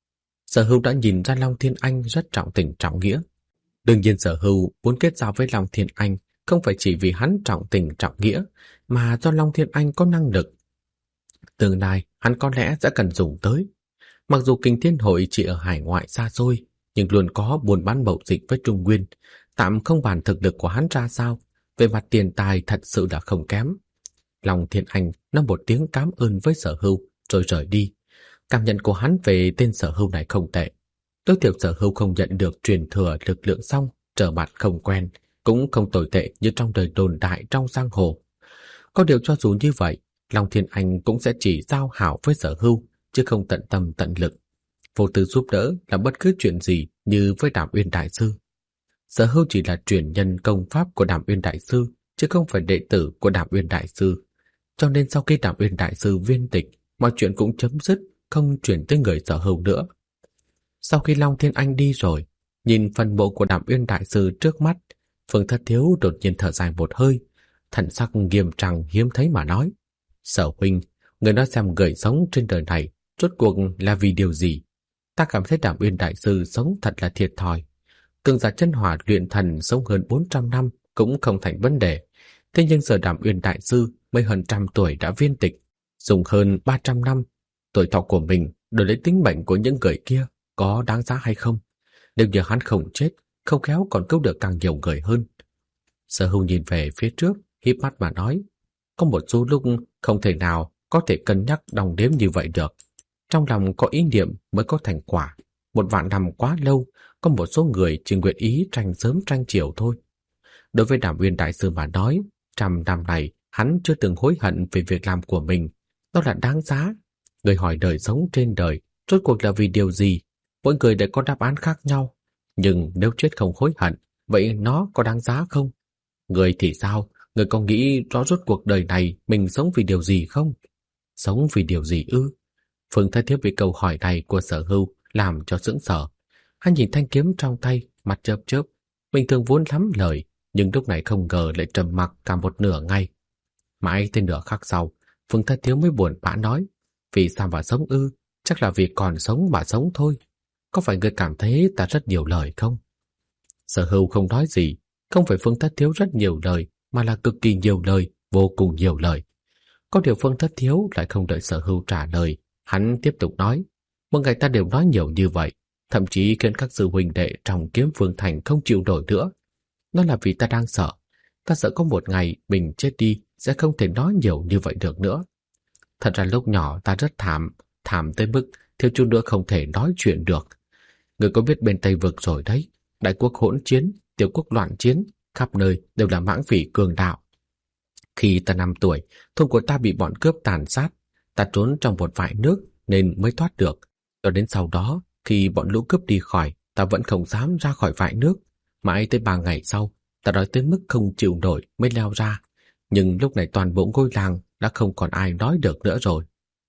Sở Hưu đã nhìn ra Long Thiên Anh rất trọng tình trọng nghĩa. Đương nhiên Sở Hưu muốn kết giao với Long Thiên Anh không phải chỉ vì hắn trọng tình trọng nghĩa, mà do Long Thiên Anh có năng lực. Tương lai hắn có lẽ sẽ cần dùng tới. Mặc dù Kình Thiên Hội chỉ ở hải ngoại xa xôi, nhưng luôn có buôn bán mậu dịch với Trung Nguyên. Tạm không bàn thực lực của hắn ra sao, về mặt tiền tài thật sự là không kém. Long Thiên Anh nói một tiếng cảm ơn với Sở Hưu rồi rời đi. Cảm nhận của hắn về tên Sở Hưu này không tệ. Tối thiểu Sở Hưu không nhận được truyền thừa lực lượng xong, trở mặt không quen, cũng không tồi tệ như trong đời đồn đại trong giang hồ. Có điều cho dù như vậy, Long Thiên Anh cũng sẽ chỉ giao hảo với Sở Hưu, chứ không tận tâm tận lực. Vô tư giúp đỡ làm bất cứ chuyện gì như với Đàm Uyên Đại Sư. Sở Hưu chỉ là truyền nhân công pháp của Đàm Uyên Đại Sư, chứ không phải đệ tử của Đàm Uyên Đại Sư. Cho nên sau khi Đàm Uyên Đại Sư viên tịch, mọi chuyện cũng chấm dứt, không chuyển tới người Sở Hưu nữa. Sau khi Long Thiên Anh đi rồi, nhìn phần mộ của Đàm Uyên Đại Sư trước mắt, Phương Thất Thiếu đột nhiên thở dài một hơi, thần sắc nghiêm trang hiếm thấy mà nói: Sở huynh, người nói xem người sống trên đời này rốt cuộc là vì điều gì? Ta cảm thấy Đàm Uyên Đại Sư sống thật là thiệt thòi. Cường giả chân hỏa luyện thần sống hơn 400 năm cũng không thành vấn đề. Thế nhưng giờ Đàm Uyên Đại Sư mới hơn trăm tuổi đã viên tịch, dùng hơn 300 năm tuổi thọ của mình đổi lấy tính mệnh của những người kia, có đáng giá hay không? Nếu như hắn không chết, không khéo còn cứu được càng nhiều người hơn. Sở Hưu nhìn về phía trước, híp mắt mà nói: có một số lúc không thể nào có thể cân nhắc đong đếm như vậy được. Trong lòng có ý niệm mới có thành quả. 1.000 năm quá lâu, có một số người chỉ nguyện ý tranh sớm tranh chiều thôi. Đối với Đàm Uyên Đại Sư mà nói, 100 năm này hắn chưa từng hối hận về việc làm của mình. Đó là đáng giá. Người hỏi đời sống trên đời rốt cuộc là vì điều gì? Mỗi người đều có đáp án khác nhau. Nhưng nếu chết không hối hận, vậy nó có đáng giá không? Người thì sao? Người có nghĩ rõ rốt cuộc đời này mình sống vì điều gì không? Sống vì điều gì ư? Phương Thái Thiếp bị câu hỏi này của Sở Hưu làm cho sững sờ. Hắn nhìn thanh kiếm trong tay, mặt chớp chớp. Bình thường vốn lắm lời, nhưng lúc này không ngờ lại trầm mặc cả một nửa ngày. Mãi tới nửa khắc sau, Phương Thái Thiếp mới buồn bã nói: vì sao mà sống ư? Chắc là vì còn sống mà sống thôi. Có phải người cảm thấy ta rất nhiều lời không? Sở Hưu không nói gì. Không phải Phương Thất Thiếu rất nhiều lời, mà là cực kỳ nhiều lời, vô cùng nhiều lời. Có điều Phương Thất Thiếu lại không đợi Sở Hưu trả lời. Hắn tiếp tục nói: một ngày ta đều nói nhiều như vậy, thậm chí khiến các sư huynh đệ trong Kiếm Phương Thành không chịu nổi nữa. Đó là vì ta đang sợ. Ta sợ có một ngày mình chết đi sẽ không thể nói nhiều như vậy được nữa. Thật ra lúc nhỏ ta rất thảm, thảm tới mức thiếu chút nữa không thể nói chuyện được. Người có biết bên Tây Vực rồi đấy, đại quốc hỗn chiến, tiểu quốc loạn chiến, khắp nơi đều là mãng phỉ cường đạo. Khi ta 5 tuổi, thôn của ta bị bọn cướp tàn sát, ta trốn trong một vại nước nên mới thoát được. Cho đến sau đó, khi bọn lũ cướp đi khỏi, ta vẫn không dám ra khỏi vại nước. Mãi tới 3 ngày sau, ta đói tới mức không chịu nổi mới leo ra. Nhưng lúc này toàn bộ ngôi làng đã không còn ai nói được nữa rồi.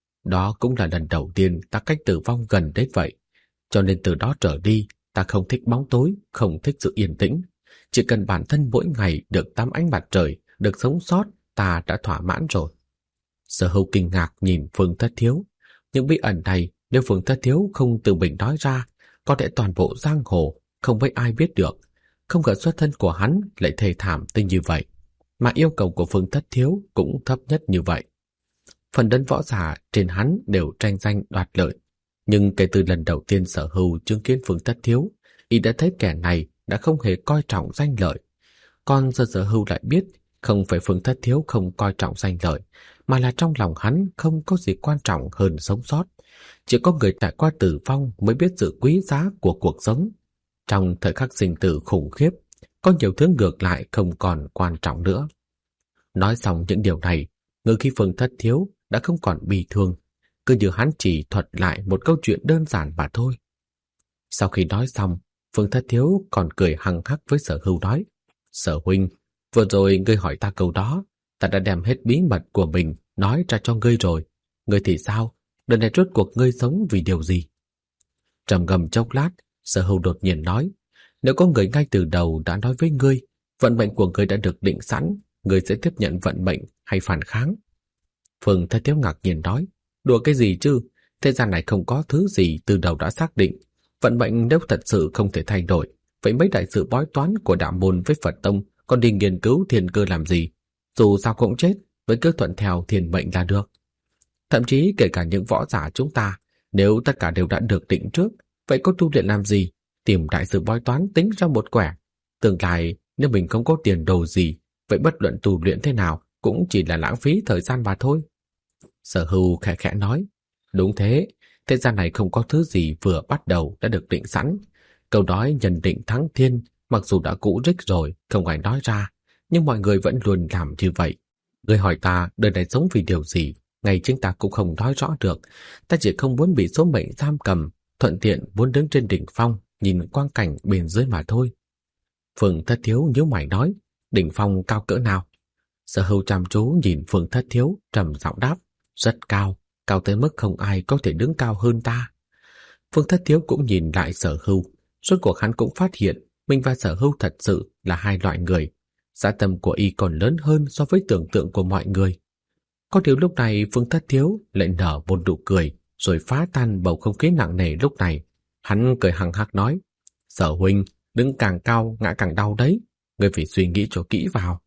Đó cũng là lần đầu tiên ta cách tử vong gần đến vậy. Cho nên từ đó trở đi, ta không thích bóng tối, không thích sự yên tĩnh. Chỉ cần bản thân mỗi ngày được tắm ánh mặt trời, được sống sót, ta đã thỏa mãn rồi. Sở Hưu kinh ngạc nhìn Phương Thất Thiếu. Những bí ẩn này, nếu Phương Thất Thiếu không tự mình nói ra, có lẽ toàn bộ giang hồ không mấy ai biết được. Không ngờ xuất thân của hắn lại thê thảm tới như vậy, mà yêu cầu của Phương Thất Thiếu cũng thấp nhất như vậy. Phần lớn võ giả trên hắn đều tranh danh đoạt lợi. Nhưng kể từ lần đầu tiên Sở Hưu chứng kiến Phương Thất Thiếu, y đã thấy kẻ này đã không hề coi trọng danh lợi. Còn giờ Sở Hưu lại biết, không phải Phương Thất Thiếu không coi trọng danh lợi, mà là trong lòng hắn không có gì quan trọng hơn sống sót. Chỉ có người trải qua tử vong mới biết sự quý giá của cuộc sống. Trong thời khắc sinh tử khủng khiếp, có nhiều thứ ngược lại không còn quan trọng nữa. Nói xong những điều này, ngữ khí Phương Thất Thiếu đã không còn bi thương, cứ như hắn chỉ thuật lại một câu chuyện đơn giản mà thôi. Sau khi nói xong, Phương Thất Thiếu còn cười hằng hắc với Sở Hưu nói: Sở huynh, vừa rồi ngươi hỏi ta câu đó, ta đã đem hết bí mật của mình nói ra cho ngươi rồi. Ngươi thì sao? Lần này rốt cuộc ngươi sống vì điều gì? Trầm ngâm chốc lát, Sở Hưu đột nhiên nói: nếu có người ngay từ đầu đã nói với ngươi, Vận mệnh của ngươi đã được định sẵn, ngươi sẽ tiếp nhận vận mệnh hay phản kháng? Phương Thất Thiếu ngạc nhiên nói, đùa cái gì chứ, thế gian này không có thứ gì từ đầu đã xác định. Vận mệnh nếu thật sự không thể thay đổi, vậy mấy đại sự bói toán của đạo môn với Phật tông còn đi nghiên cứu thiên cơ làm gì? Dù sao cũng chết, với cứ thuận theo thiên mệnh là được. Thậm chí kể cả những võ giả chúng ta, nếu tất cả đều đã được định trước, vậy có tu luyện làm gì? Tìm đại sự bói toán tính ra một quẻ. Tương lai nếu mình không có tiền đồ gì, vậy bất luận tu luyện thế nào cũng chỉ là lãng phí thời gian mà thôi. Sở Hưu khẽ khẽ nói, đúng thế, thế gian này không có thứ gì vừa bắt đầu đã được định sẵn. Câu nói nhân định thắng thiên, mặc dù đã cũ rích rồi, không ai nói ra, nhưng mọi người vẫn luôn làm như vậy. Người hỏi ta đời này sống vì điều gì, ngay chính ta cũng không nói rõ được. Ta chỉ không muốn bị số mệnh giam cầm, thuận tiện muốn đứng trên đỉnh phong, nhìn quang cảnh bên dưới mà thôi. Phương Thất Thiếu nhíu mày nói, đỉnh phong cao cỡ nào? Sở Hưu chăm chú nhìn Phương Thất Thiếu, trầm giọng đáp, rất cao, cao tới mức không ai có thể đứng cao hơn ta. Phương Thất Thiếu cũng nhìn lại Sở Hưu, rốt cuộc hắn cũng phát hiện mình và Sở Hưu thật sự là hai loại người. Dã tâm của y còn lớn hơn so với tưởng tượng của mọi người. Có điều lúc này Phương Thất Thiếu lại nở một nụ cười, rồi phá tan bầu không khí nặng nề lúc này. Hắn cười hằng hắc nói, Sở huynh, đứng càng cao ngã càng đau đấy, ngươi phải suy nghĩ cho kỹ vào.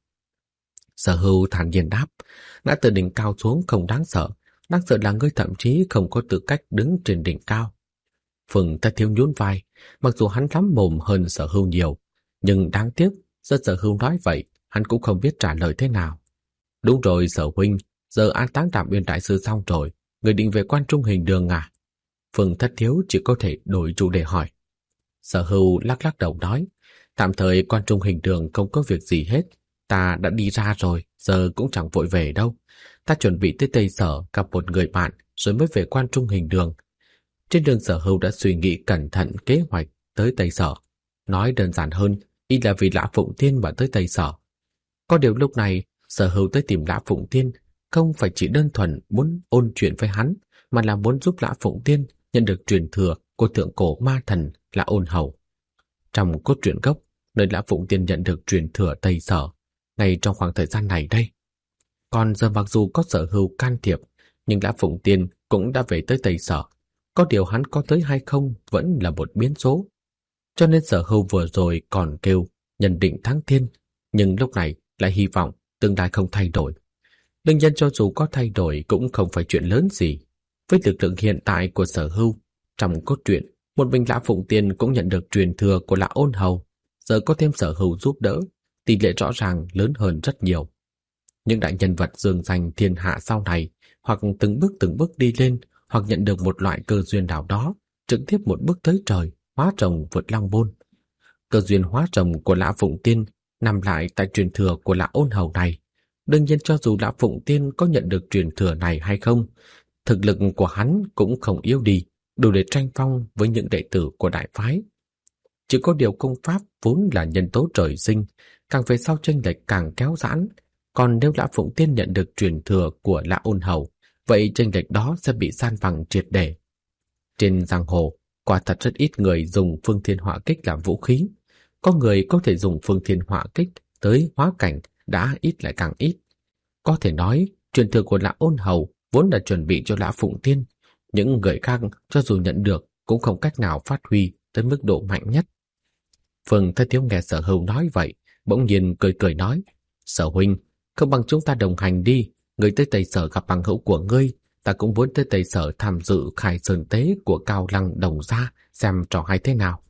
Sở Hưu thản nhiên đáp, ngã từ đỉnh cao xuống không đáng sợ là ngươi thậm chí không có tư cách đứng trên đỉnh cao. Phương Thất Thiếu nhún vai, mặc dù hắn lắm mồm hơn Sở Hưu nhiều, nhưng đáng tiếc, giờ Sở Hưu nói vậy, hắn cũng không biết trả lời thế nào. Đúng rồi Sở huynh, giờ an táng Đạm Uyên đại sư xong rồi, người định về Quan Trung Hình Đường à? Phương Thất Thiếu chỉ có thể đổi chủ đề hỏi. Sở Hưu lắc lắc đầu nói, tạm thời Quan Trung Hình Đường không có việc gì hết, ta đã đi ra rồi, giờ cũng chẳng vội về đâu. Ta chuẩn bị tới Tây Sở gặp một người bạn rồi mới về Quan Trung Hình Đường. Trên đường Sở Hưu đã suy nghĩ cẩn thận kế hoạch tới Tây Sở. Nói đơn giản hơn, y là vì Lã Phụng Tiên mà tới Tây Sở. Có điều lúc này, Sở Hưu tới tìm Lã Phụng Tiên không phải chỉ đơn thuần muốn ôn chuyện với hắn, mà là muốn giúp Lã Phụng Tiên nhận được truyền thừa của thượng cổ ma thần Lã Ôn Hầu. Trong cốt truyện gốc, nơi Lã Phụng Tiên nhận được truyền thừa Tây Sở, ngay trong khoảng thời gian này đây. Còn giờ mặc dù có Sở Hưu can thiệp, nhưng Lã Phụng Tiên cũng đã về tới Tây Sở. Có điều hắn có tới hay không vẫn là một biến số. Cho nên Sở Hưu vừa rồi còn kêu nhận định thắng thiên, nhưng lúc này lại hy vọng tương lai không thay đổi. Đương nhiên cho dù có thay đổi cũng không phải chuyện lớn gì. Với lực lượng hiện tại của Sở Hưu, trong cốt truyện, một mình Lã Phụng Tiên cũng nhận được truyền thừa của Lã Ôn Hầu. Giờ có thêm Sở Hưu giúp đỡ, tỷ lệ rõ ràng lớn hơn rất nhiều. Những đại nhân vật dương danh thiên hạ sau này, hoặc từng bước đi lên, hoặc nhận được một loại cơ duyên nào đó, trực tiếp một bước tới trời, hóa rồng vượt long môn. Cơ duyên hóa rồng của Lã Phụng Tiên nằm lại tại truyền thừa của Lã Ôn Hầu này. Đương nhiên cho dù Lã Phụng Tiên có nhận được truyền thừa này hay không, thực lực của hắn cũng không yếu đi, đủ để tranh phong với những đệ tử của đại phái. Chỉ có điều công pháp vốn là nhân tố trời sinh, càng về sau chênh lệch càng kéo giãn. Còn nếu Lã Phụng Tiên nhận được truyền thừa của Lã Ôn Hầu, vậy chênh lệch đó sẽ bị san bằng triệt để. Trên giang hồ, quả thật rất ít người dùng Phương Thiên Họa Kích làm vũ khí. Có người có thể dùng Phương Thiên Họa Kích tới hóa cảnh đã ít lại càng ít. Có thể nói, truyền thừa của Lã Ôn Hầu vốn đã chuẩn bị cho Lã Phụng Tiên. Những người khác cho dù nhận được cũng không cách nào phát huy tới mức độ mạnh nhất. Phương Thất Thiếu nghe Sở Hưu nói vậy, bỗng nhiên cười cười nói, Sở huynh, không bằng chúng ta đồng hành đi, ngươi tới Tây Sở gặp bằng hữu của ngươi, ta cũng muốn tới Tây Sở tham dự khai sơn tế của Cao Lăng Đồng gia, xem trò hay thế nào.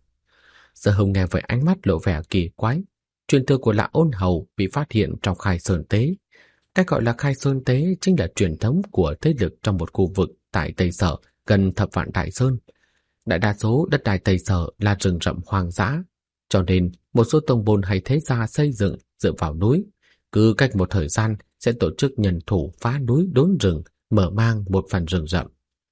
Sở Hưu nghe vậy ánh mắt lộ vẻ kỳ quái. Truyền thừa của Lã Ôn Hầu bị phát hiện trong khai sơn tế. Cách gọi là khai sơn tế chính là truyền thống của thế lực trong một khu vực tại Tây Sở gần Thập Vạn Đại Sơn. Đại đa số đất đai Tây Sở là rừng rậm hoang dã, cho nên một số tông môn hay thế gia xây dựng dựa vào núi. Cứ cách một thời gian sẽ tổ chức nhân thủ phá núi đốn rừng, mở mang một phần rừng rậm.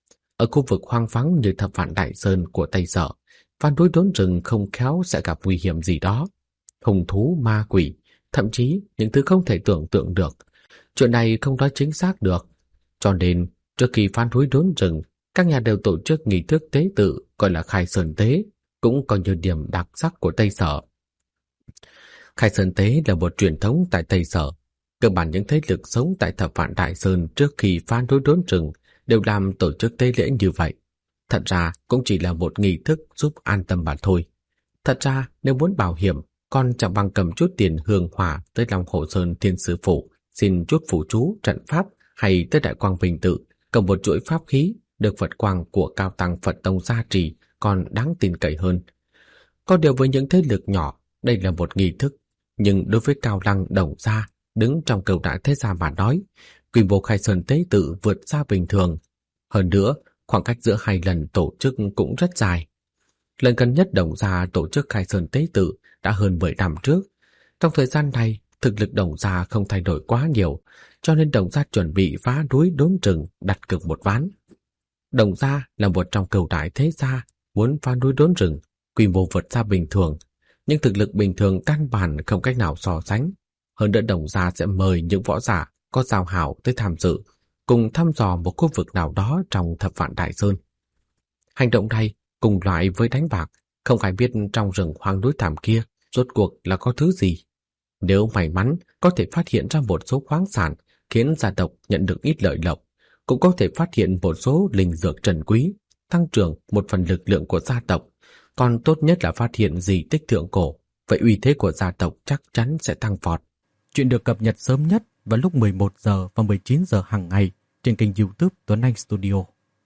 Ở khu vực hoang vắng như Thập Vạn Đại Sơn của Tây Sở, phá núi đốn rừng không khéo sẽ gặp nguy hiểm gì đó. Hung thú, ma quỷ, thậm chí những thứ không thể tưởng tượng được. Chuyện này không nói chính xác được. Cho nên, trước khi phá núi đốn rừng, các nhà đều tổ chức nghi thức tế tự gọi là khai sơn tế, cũng có nhiều điểm đặc sắc của Tây Sở. Khai Sơn Tế là một truyền thống tại Tây Sở. Cơ bản những thế lực sống tại Thập Vạn Đại Sơn trước khi phá núi đốn rừng đều làm tổ chức tế lễ như vậy. Thật ra cũng chỉ là một nghi thức giúp an tâm mà thôi. Thật ra nếu muốn bảo hiểm, con chẳng bằng cầm chút tiền hương hỏa tới Long Hồ Sơn Thiên Sư Phủ, xin chút phù chú, trận pháp, hay tới Đại Quang Vinh Tự, cầm một chuỗi pháp khí được Phật quang của Cao Tăng Phật Tông gia trì còn đáng tin cậy hơn. Có điều với những thế lực nhỏ, đây là một nghi thức, nhưng đối với Cao Lăng Đồng gia đứng trong cửu đại thế gia mà nói, quy mô Khai Sơn Tế Tự vượt xa bình thường. Hơn nữa, khoảng cách giữa hai lần tổ chức cũng rất dài. Lần gần nhất Đồng gia tổ chức Khai Sơn Tế Tự đã hơn 10 năm trước. Trong thời gian này, thực lực Đồng gia không thay đổi quá nhiều, cho nên Đồng gia chuẩn bị phá núi đốn rừng đặt cược một ván. Đồng gia là một trong cửu đại thế gia muốn phá núi đốn rừng, quy mô vượt xa bình thường, nhưng thực lực bình thường căn bản không cách nào so sánh. Hơn nữa Đồng gia sẽ mời những võ giả có giao hảo tới tham dự, cùng thăm dò một khu vực nào đó trong Thập Vạn Đại Sơn. Hành động này cùng loại với đánh bạc, không ai biết trong rừng hoang núi thảm kia rốt cuộc là có thứ gì. Nếu may mắn có thể phát hiện ra một số khoáng sản khiến gia tộc nhận được ít lợi lộc, cũng có thể phát hiện một số linh dược trân quý, tăng trưởng một phần lực lượng của gia tộc. Còn tốt nhất là phát hiện di tích thượng cổ, vậy uy thế của gia tộc chắc chắn sẽ tăng vọt. Chuyện được cập nhật sớm nhất vào lúc 11 giờ và 19 giờ hàng ngày trên kênh YouTube Tuấn Anh Studio.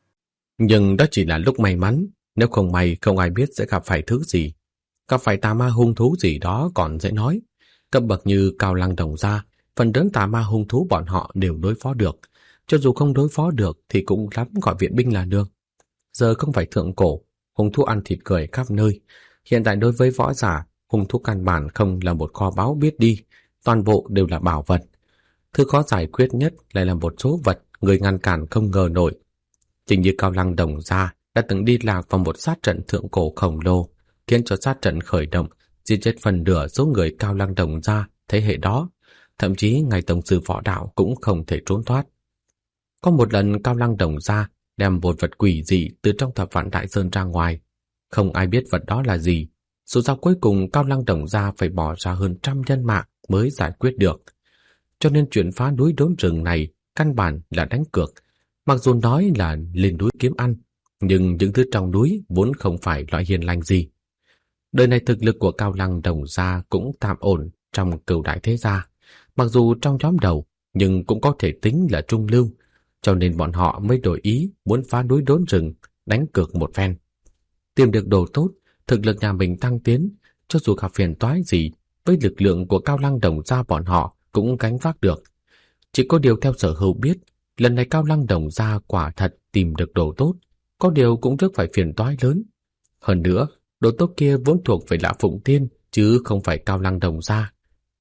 Nhưng đó chỉ là lúc may mắn, nếu không may không ai biết sẽ gặp phải thứ gì. Gặp phải tà ma hung thú gì đó còn dễ nói. Cấp bậc như Cao Lăng Đồng gia, phần lớn tà ma hung thú bọn họ đều đối phó được. Cho dù không đối phó được thì cũng lắm gọi viện binh là được. Giờ không phải thượng cổ, hung thú ăn thịt người khắp nơi. Hiện tại đối với võ giả, hung thú căn bản không là một kho báu biết đi, toàn bộ đều là bảo vật. Thứ khó giải quyết nhất lại là một số vật người ngăn cản không ngờ nổi. Chính như Cao Lăng Đồng gia đã từng đi lạc vào một sát trận thượng cổ khổng lồ, khiến cho sát trận khởi động, giết chết phần nửa số người Cao Lăng Đồng gia thế hệ đó, thậm chí ngay tổng sư võ đạo cũng không thể trốn thoát. Có một lần Cao Lăng Đồng gia đem một vật quỷ dị từ trong Thập Vạn Đại Sơn ra ngoài, không ai biết vật đó là gì. Dù sao cuối cùng Cao Lăng Đồng gia phải bỏ ra hơn 100 nhân mạng mới giải quyết được. Cho nên chuyện phá núi đốn rừng này căn bản là đánh cược. Mặc dù nói là lên núi kiếm ăn, nhưng những thứ trong núi vốn không phải loại hiền lành gì. Đời này thực lực của Cao Lăng Đồng gia cũng tạm ổn trong cửu đại thế gia. Mặc dù trong nhóm đầu, nhưng cũng có thể tính là trung lưu, cho nên bọn họ mới đổi ý muốn phá núi đốn rừng, đánh cược một phen. Tìm được đồ tốt, thực lực nhà mình tăng tiến, cho dù gặp phiền toái gì, với lực lượng của Cao Lăng Đồng gia bọn họ cũng gánh vác được. Chỉ có điều theo Sở Hữu biết, lần này Cao Lăng Đồng gia quả thật tìm được đồ tốt, có điều cũng rất phải phiền toái lớn. Hơn nữa, đồ tốt kia vốn thuộc về Lã Phụng Tiên, chứ không phải Cao Lăng Đồng gia.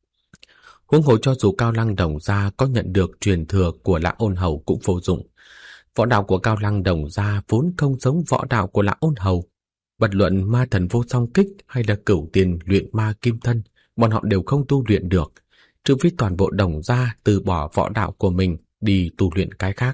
Huống hồ cho dù Cao Lăng Đồng gia có nhận được truyền thừa của Lã Ôn Hầu cũng vô dụng. Võ đạo của Cao Lăng Đồng gia vốn không giống võ đạo của Lã Ôn Hầu. Bất luận ma thần vô song kích hay là cửu tiền luyện ma kim thân, bọn họ đều không tu luyện được, trừ phi toàn bộ Đồng gia từ bỏ võ đạo của mình đi tu luyện cái khác.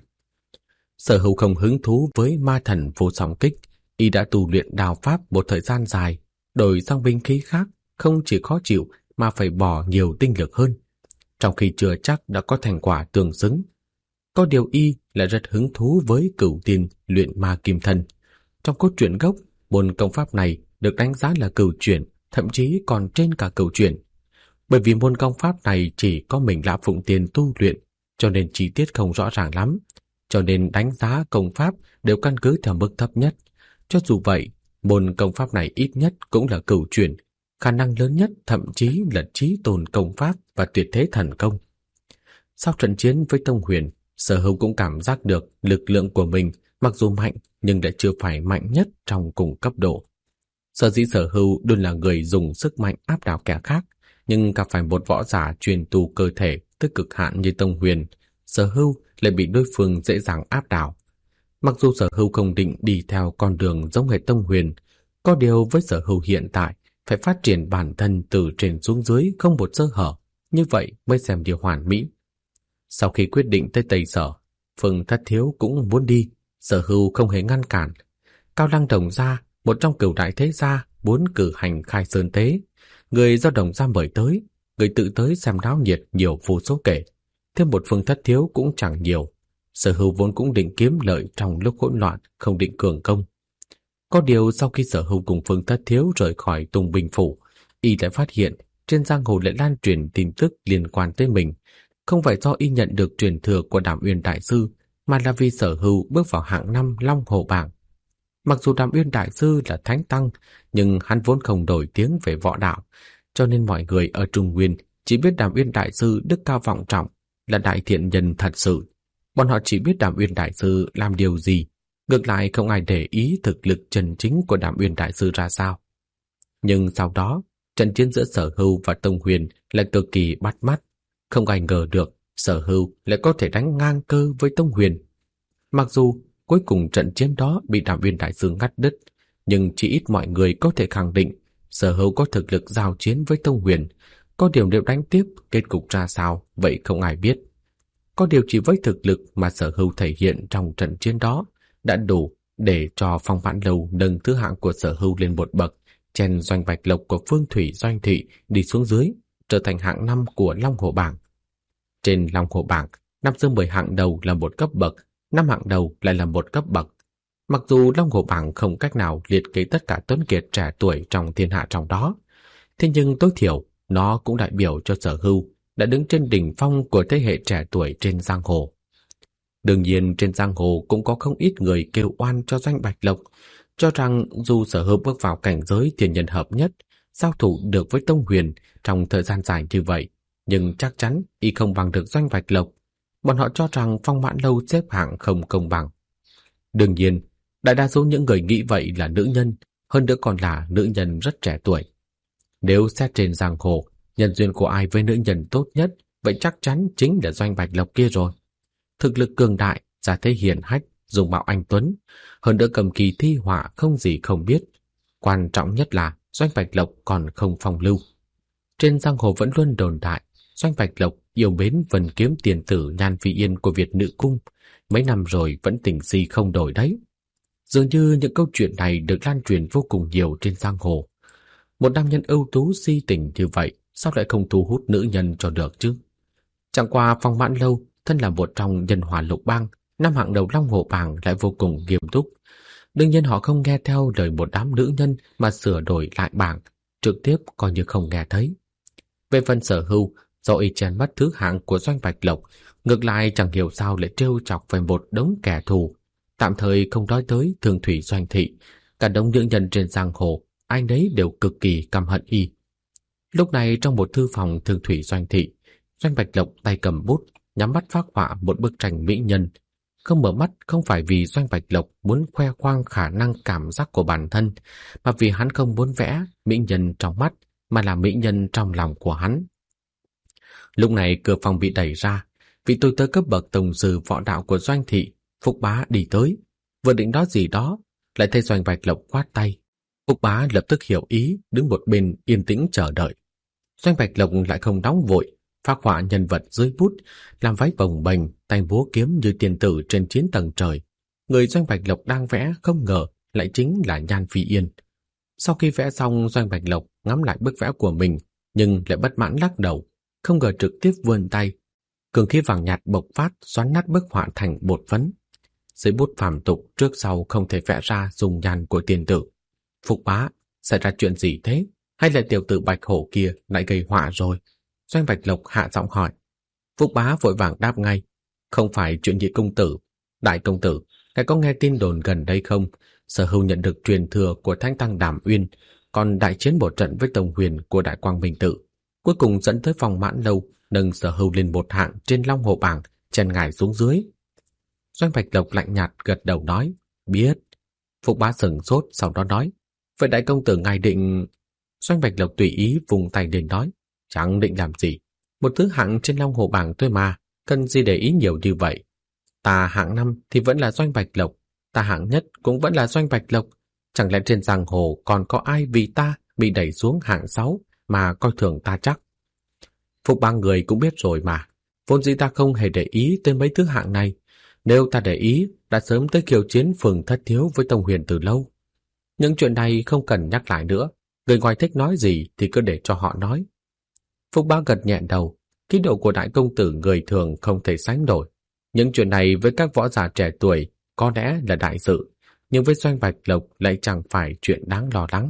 Sở Hữu không hứng thú với ma thần vô song kích, y đã tu luyện đao pháp một thời gian dài, đổi sang binh khí khác không chỉ khó chịu mà phải bỏ nhiều tinh lực hơn, trong khi chưa chắc đã có thành quả tương xứng. Có điều y là rất hứng thú với cửu tiền luyện ma kim thân. Trong cốt truyện gốc, môn công pháp này được đánh giá là cửu chuyển, thậm chí còn trên cả cửu chuyển. Bởi vì môn công pháp này chỉ có mình Lã Phụng Tiên tu luyện, cho nên chi tiết không rõ ràng lắm, cho nên đánh giá công pháp đều căn cứ theo mức thấp nhất. Cho dù vậy, môn công pháp này ít nhất cũng là cửu chuyển, khả năng lớn nhất thậm chí là chí tôn công pháp và tuyệt thế thần công. Sau trận chiến với Tông Huyền, Sở Hữu cũng cảm giác được lực lượng của mình mặc dù mạnh nhưng đã chưa phải mạnh nhất trong cùng cấp độ. Sở dĩ Sở Hữu luôn là người dùng sức mạnh áp đảo kẻ khác, nhưng gặp phải một võ giả truyền tu cơ thể tới cực hạn như Tông Huyền, Sở Hữu lại bị đối phương dễ dàng áp đảo. Mặc dù Sở Hữu không định đi theo con đường giống hệt Tông Huyền, có điều với Sở Hữu hiện tại phải phát triển bản thân từ trên xuống dưới không một sơ hở, như vậy mới xem điều hoàn mỹ. Sau khi quyết định tới Tây Sở, Phương Thất Thiếu cũng muốn đi, Sở Hữu không hề ngăn cản. Cao Lăng Đồng gia, một trong cửu đại thế gia, muốn cử hành khai sơn tế. Người do Đồng Gia mời tới, người tự tới xem náo nhiệt nhiều vô số kể, thêm một Phương Thất Thiếu cũng chẳng nhiều. Sở Hưu vốn cũng định kiếm lợi trong lúc hỗn loạn, không định cường công. Có điều sau khi Sở Hưu cùng Phương Thất Thiếu rời khỏi Tùng Bình Phủ, y lại phát hiện trên giang hồ lại lan truyền tin tức liên quan tới mình. Không phải do y nhận được truyền thừa của Đàm Uyên Đại Sư, mà là vì Sở Hưu bước vào hạng 5 Long Hồ Bảng. Mặc dù Đàm Uyên Đại Sư là thánh tăng, nhưng hắn vốn không nổi tiếng về võ đạo, cho nên mọi người ở Trung Nguyên chỉ biết Đàm Uyên Đại Sư đức cao vọng trọng, là đại thiện nhân thật sự. Bọn họ chỉ biết Đàm Uyên Đại Sư làm điều gì, ngược lại không ai để ý thực lực chân chính của Đàm Uyên Đại Sư ra sao. Nhưng sau đó, trận chiến giữa Sở Hưu và Tông Huyền lại cực kỳ bắt mắt. Không ai ngờ được Sở Hưu lại có thể đánh ngang cơ với Tông Huyền. Mặc dù cuối cùng trận chiến đó bị Đàm Uyên Đại Sư ngắt đứt, nhưng chỉ ít mọi người có thể khẳng định Sở Hưu có thực lực giao chiến với Tông Huyền. Có điều nếu đánh tiếp, kết cục ra sao, vậy không ai biết. Có điều chỉ với thực lực mà Sở Hưu thể hiện trong trận chiến đó đã đủ để cho Phong Mãn Lâu nâng thứ hạng của Sở Hưu lên một bậc, chen Doanh Bạch Lộc của Phương Thủy Doanh Thị đi xuống dưới, trở thành hạng 5 của Long Hồ Bảng. Trên Long Hồ Bảng, 5 dương 10 hạng đầu là một cấp bậc, 5 hạng đầu lại là một cấp bậc. Mặc dù Long Hồ Bảng không cách nào liệt kê tất cả tuấn kiệt trẻ tuổi trong thiên hạ trong đó, thế nhưng tối thiểu nó cũng đại biểu cho Sở Hưu đã đứng trên đỉnh phong của thế hệ trẻ tuổi trên giang hồ. Đương nhiên trên giang hồ cũng có không ít người kêu oan cho Doanh Bạch Lộc, cho rằng dù Sở Hưu bước vào cảnh giới thiên nhân hợp nhất, giao thủ được với Tông Huyền trong thời gian dài như vậy, nhưng chắc chắn y không bằng được Doanh Bạch Lộc. Bọn họ cho rằng Phong Mãn Lâu xếp hạng không công bằng. Đương nhiên, đại đa số những người nghĩ vậy là nữ nhân, hơn nữa còn là nữ nhân rất trẻ tuổi. Nếu xét trên giang hồ, nhân duyên của ai với nữ nhân tốt nhất, vậy chắc chắn chính là Doanh Bạch Lộc kia rồi. Thực lực cường đại, gia thế hiển hách, dung mạo anh tuấn, hơn nữa cầm kỳ thi họa không gì không biết. Quan trọng nhất là Doanh Bạch Lộc còn không phong lưu. Trên giang hồ vẫn luôn đồn đại Doanh Bạch Lộc yêu mến Vân Kiếm tiền tử Nhan Phi Yên của Việt Nữ Cung, mấy năm rồi vẫn tình si không đổi đấy. Dường như những câu chuyện này được lan truyền vô cùng nhiều trên giang hồ. Một nam nhân ưu tú si tình như vậy, sao lại không thu hút nữ nhân cho được chứ? Chẳng qua Phong Mãn Lâu thân là một trong nhân hòa lục bang, 5 hạng đầu Long Hồ Bảng lại vô cùng nghiêm túc. Đương nhiên họ không nghe theo lời một đám nữ nhân mà sửa đổi lại bảng, trực tiếp coi như không nghe thấy. Về phần Sở Hưu, do y chen mất thứ hạng của Doanh Bạch Lộc, ngược lại chẳng hiểu sao lại trêu chọc về một đống kẻ thù. Tạm thời không nói tới Thường Thủy Doanh Thị, cả đống nữ nhân trên giang hồ, ai nấy đều cực kỳ căm hận y. Lúc này trong một thư phòng Thường Thủy Doanh Thị, Doanh Bạch Lộc tay cầm bút, nhắm mắt phác họa một bức tranh mỹ nhân. Không mở mắt không phải vì Doanh Bạch Lộc muốn khoe khoang khả năng cảm giác của bản thân, mà vì hắn không muốn vẽ mỹ nhân trong mắt, mà là mỹ nhân trong lòng của hắn. Lúc này cửa phòng bị đẩy ra, vị tôi tới cấp bậc tổng sư võ đạo của Doanh Thị, Phúc Bá đi tới, vừa định nói gì đó, lại thấy Doanh Bạch Lộc khoát tay. Phúc Bá lập tức hiểu ý, đứng một bên yên tĩnh chờ đợi. Doanh Bạch Lộc lại không nóng vội, phác họa nhân vật dưới bút, làm váy bồng bềnh, tay múa kiếm như tiền tử trên 9 tầng trời. Người Doanh Bạch Lộc đang vẽ không ngờ lại chính là Nhan Phi Yên. Sau khi vẽ xong, Doanh Bạch Lộc ngắm lại bức vẽ của mình, nhưng lại bất mãn lắc đầu, không ngờ trực tiếp vươn tay. Cường khí vàng nhạt bộc phát, xoắn nát bức họa thành bột phấn. Dưới bút phàm tục trước sau không thể vẽ ra dung nhan của tiền tử. Phúc Bá, xảy ra chuyện gì thế? Hay là tiểu tử Bạch Hổ kia lại gây họa rồi? Doanh Bạch Lộc hạ giọng hỏi. Phúc Bá vội vàng đáp ngay. Không phải chuyện Nhị công tử. Đại công tử, ngài có nghe tin đồn gần đây không? Sở Hưu nhận được truyền thừa của Thánh Tăng Đàm Uyên, còn đại chiến một trận với Tông Huyền của Đại Quang Minh Tự, cuối cùng dẫn tới Phong Mãn Lâu, nâng Sở Hưu lên một hạng trên Long Hồ Bảng, chen ngài xuống dưới. Doanh Bạch Lộc lạnh nhạt gật đầu nói, biết. Phúc Bá sửng sốt, sau đó nói, vậy đại công tử ngài định... Doanh Bạch Lộc tùy ý vùng tay lên nói, chẳng định làm gì, một thứ hạng trên Long Hồ Bảng thôi mà, cần gì để ý nhiều như vậy. Ta hạng 5 thì vẫn là Doanh Bạch Lộc, ta hạng nhất cũng vẫn là Doanh Bạch Lộc, chẳng lẽ trên giang hồ còn có ai vì ta bị đẩy xuống hạng 6 mà coi thường ta chắc? Phục ba người cũng biết rồi mà, vốn dĩ ta không hề để ý tới mấy thứ hạng này, nếu ta để ý đã sớm tới khiêu chiến Phường Thất Thiếu với Tông Huyền từ lâu. Những chuyện này không cần nhắc lại nữa, Người ngoài thích nói gì thì cứ để cho họ nói. Phúc Bá gật nhẹ đầu. Khí độ của đại công tử người thường không thể sánh nổi. Những chuyện này với các võ giả trẻ tuổi có lẽ là đại sự, nhưng với Doanh Bạch Lộc lại chẳng phải chuyện đáng lo lắng.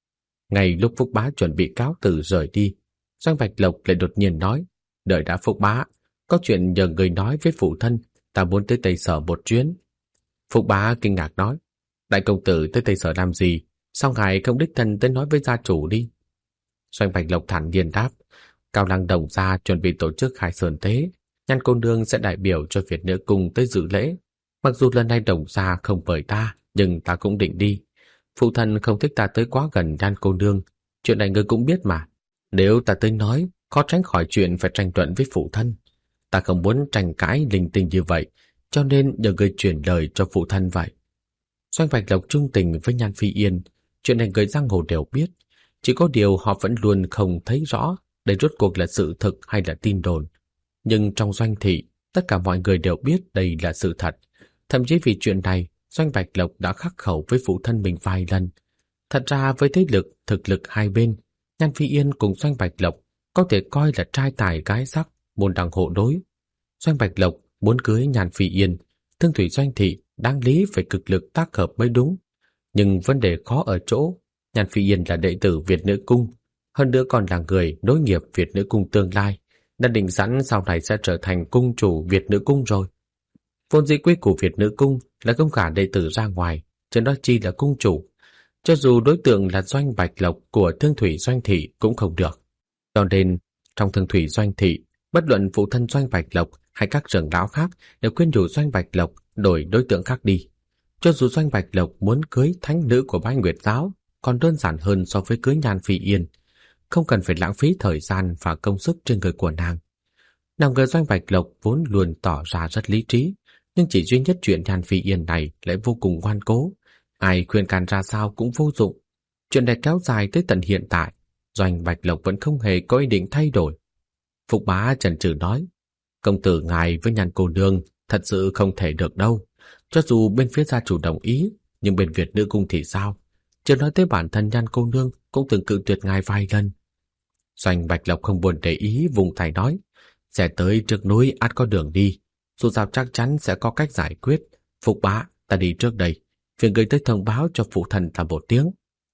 Ngay lúc Phúc Bá chuẩn bị cáo từ rời đi, Doanh Bạch Lộc lại đột nhiên nói: "Đợi đã Phúc Bá, có chuyện nhờ người nói với phụ thân, ta muốn tới Tây Sở một chuyến." Phúc Bá kinh ngạc nói: "Đại công tử tới Tây Sở làm gì? Sao ngài không đích thân tới nói với gia chủ đi?" Doanh Bạch Lộc thản nhiên đáp: "Cao Lăng Đồng gia chuẩn bị tổ chức khai sơn tế, Nhan cô nương sẽ đại biểu cho Việt Nữ Cung tới dự lễ. Mặc dù lần này Đồng gia không mời ta, nhưng ta cũng định đi. Phụ thân không thích ta tới quá gần Nhan cô nương, chuyện này ngươi cũng biết mà. Nếu ta tới nói, khó tránh khỏi chuyện phải tranh luận với phụ thân. Ta không muốn tranh cãi linh tinh như vậy, cho nên nhờ người truyền lời cho phụ thân vậy." Doanh Bạch Lộc trung tình với Nhan Phi Yên, chuyện này người giang hồ đều biết, chỉ có điều họ vẫn luôn không thấy rõ đây rốt cuộc là sự thực hay là tin đồn. Nhưng trong doanh thị, tất cả mọi người đều biết đây là sự thật. Thậm chí vì chuyện này, Doanh Bạch Lộc đã khắc khẩu với phụ thân mình vài lần. Thật ra với thế lực, thực lực hai bên, Nhan Phi Yên cùng Doanh Bạch Lộc có thể coi là trai tài gái sắc, môn đăng hộ đối. Doanh Bạch Lộc muốn cưới Nhan Phi Yên, Thương Thủy Doanh thị đáng lý phải cực lực tác hợp mới đúng. Nhưng vấn đề khó ở chỗ, Nhan Phi Yên là đệ tử Việt Nữ Cung, hơn nữa còn là người nối nghiệp Việt Nữ Cung tương lai, đã định sẵn sau này sẽ trở thành cung chủ Việt Nữ Cung rồi. Vốn dĩ quy của Việt Nữ Cung là không gả đệ tử ra ngoài, chứ đó chi là cung chủ. Cho dù đối tượng là Doanh Bạch Lộc của Thương Thủy Doanh thị cũng không được. Cho nên, trong Thương Thủy Doanh thị, bất luận phụ thân Doanh Bạch Lộc hay các trưởng lão khác đều khuyên nhủ Doanh Bạch Lộc đổi đối tượng khác đi. Cho dù Doanh Bạch Lộc muốn cưới thánh nữ của Bái Nguyệt giáo, còn đơn giản hơn so với cưới Nhan Phi Yên, không cần phải lãng phí thời gian và công sức trên người của nàng. Nàng người Doanh Bạch Lộc vốn luôn tỏ ra rất lý trí, nhưng chỉ duy nhất chuyện Nhan Phi Yên này lại vô cùng ngoan cố, ai khuyên can ra sao cũng vô dụng. Chuyện này kéo dài tới tận hiện tại, Doanh Bạch Lộc vẫn không hề có ý định thay đổi. Phục Bá chần chừ nói: "Công tử ngài với Nhan cô nương thật sự không thể được đâu. Cho dù bên phía gia chủ đồng ý, nhưng bên Việt Nữ Cung thì sao? Chưa nói tới bản thân Nhan cô nương cũng từng cự tuyệt ngài vài lần." Doanh Bạch Lộc không buồn để ý, vùng tay nói: "Sẽ tới trước núi ắt có đường đi, dù sao chắc chắn sẽ có cách giải quyết. Phục Bá, ta đi trước đây, phiền người tới thông báo cho phụ thần ta một tiếng."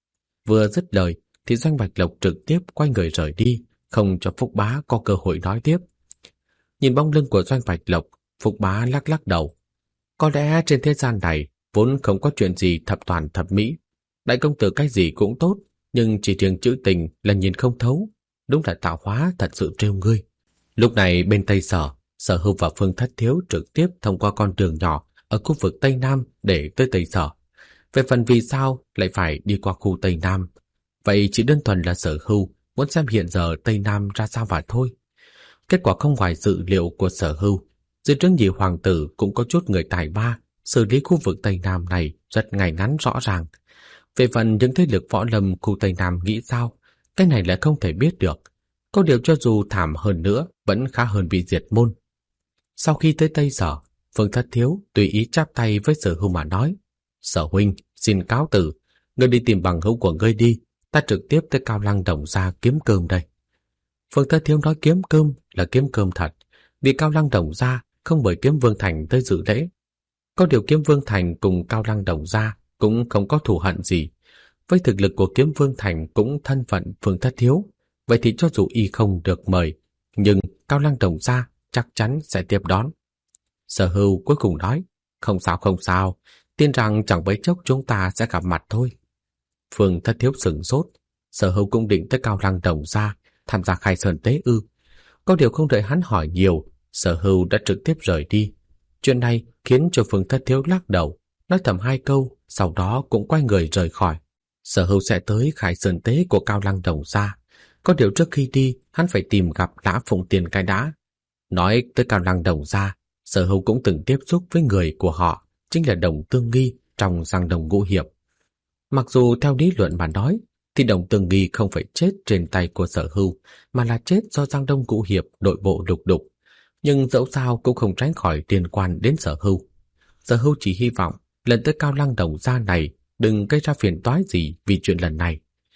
Vừa dứt lời thì Doanh Bạch Lộc trực tiếp quay người rời đi, không cho Phúc Bá có cơ hội nói tiếp. Nhìn bóng lưng của Doanh Bạch Lộc, Phúc Bá lắc lắc đầu. Có lẽ trên thế gian này vốn không có chuyện gì thập toàn thập mỹ. Đại công tử cái gì cũng tốt, nhưng chỉ riêng chữ tình là nhìn không thấu. Đúng là tạo hóa thật sự trêu ngươi. Lúc này bên Tây Sở, Sở Hưu và Phương Thất Thiếu trực tiếp thông qua con đường nhỏ ở khu vực Tây Nam để tới Tây Sở. Về phần vì sao lại phải đi qua khu Tây Nam, vậy chỉ đơn thuần là Sở Hưu muốn xem hiện giờ Tây Nam ra sao mà thôi. Kết quả không ngoài dự liệu của Sở Hưu. Dưới trướng nhị hoàng tử cũng có chút người tài ba, xử lý khu vực Tây Nam này rất ngay ngắn rõ ràng. Về phần những thế lực võ lâm khu Tây Nam nghĩ sao, cái này lại không thể biết được. Có điều cho dù thảm hơn nữa vẫn khá hơn bị diệt môn. Sau khi tới Tây Sở, Phương Thất Thiếu tùy ý chắp tay với Sở Hưu mà nói: "Sở huynh, xin cáo từ, ngươi đi tìm bằng hữu của ngươi đi, ta trực tiếp tới Cao Lăng Đồng gia kiếm cơm đây." Phương Thất Thiếu nói kiếm cơm là kiếm cơm thật, vì Cao Lăng Đồng gia không mời Kiếm Vương Thành tới dự lễ. Có điều Kiếm Vương Thành cùng Cao Lăng Đồng gia cũng không có thù hận gì. Với thực lực của Kiếm Vương Thành cũng thân phận Phương Thất Thiếu, vậy thì cho dù y không được mời, nhưng Cao Lăng Đồng gia chắc chắn sẽ tiếp đón. Sở Hưu cuối cùng nói: không sao, tin rằng chẳng mấy chốc chúng ta sẽ gặp mặt thôi." Phương Thất Thiếu sửng sốt, Sở Hưu cũng định tới Cao Lăng Đồng gia tham gia khai sơn tế ư? Có điều không đợi hắn hỏi nhiều, Sở Hưu đã trực tiếp rời đi. Chuyện này khiến cho Phương Thất Thiếu lắc đầu, nói thầm hai câu, sau đó cũng quay người rời khỏi. Sở Hưu sẽ tới khai sơn tế của Cao Lăng Đồng gia. Có điều trước khi đi, hắn phải tìm gặp Lã Phụng Tiên cái đã. Nói tới Cao Lăng Đồng gia, Sở Hưu cũng từng tiếp xúc với người của họ, chính là Đồng Tương Nghi trong Giang Đồng Ngũ Hiệp. Mặc dù theo lý luận mà nói, thì Đồng Tương Nghi không phải chết trên tay của Sở Hưu, mà là chết do Giang Đông Ngũ Hiệp nội bộ lục đục. Nhưng dẫu sao cũng không tránh khỏi liên quan đến Sở Hưu. Sở Hưu chỉ hy vọng lần tới Cao Lăng Đồng gia này đừng gây ra phiền toái gì vì chuyện lần này.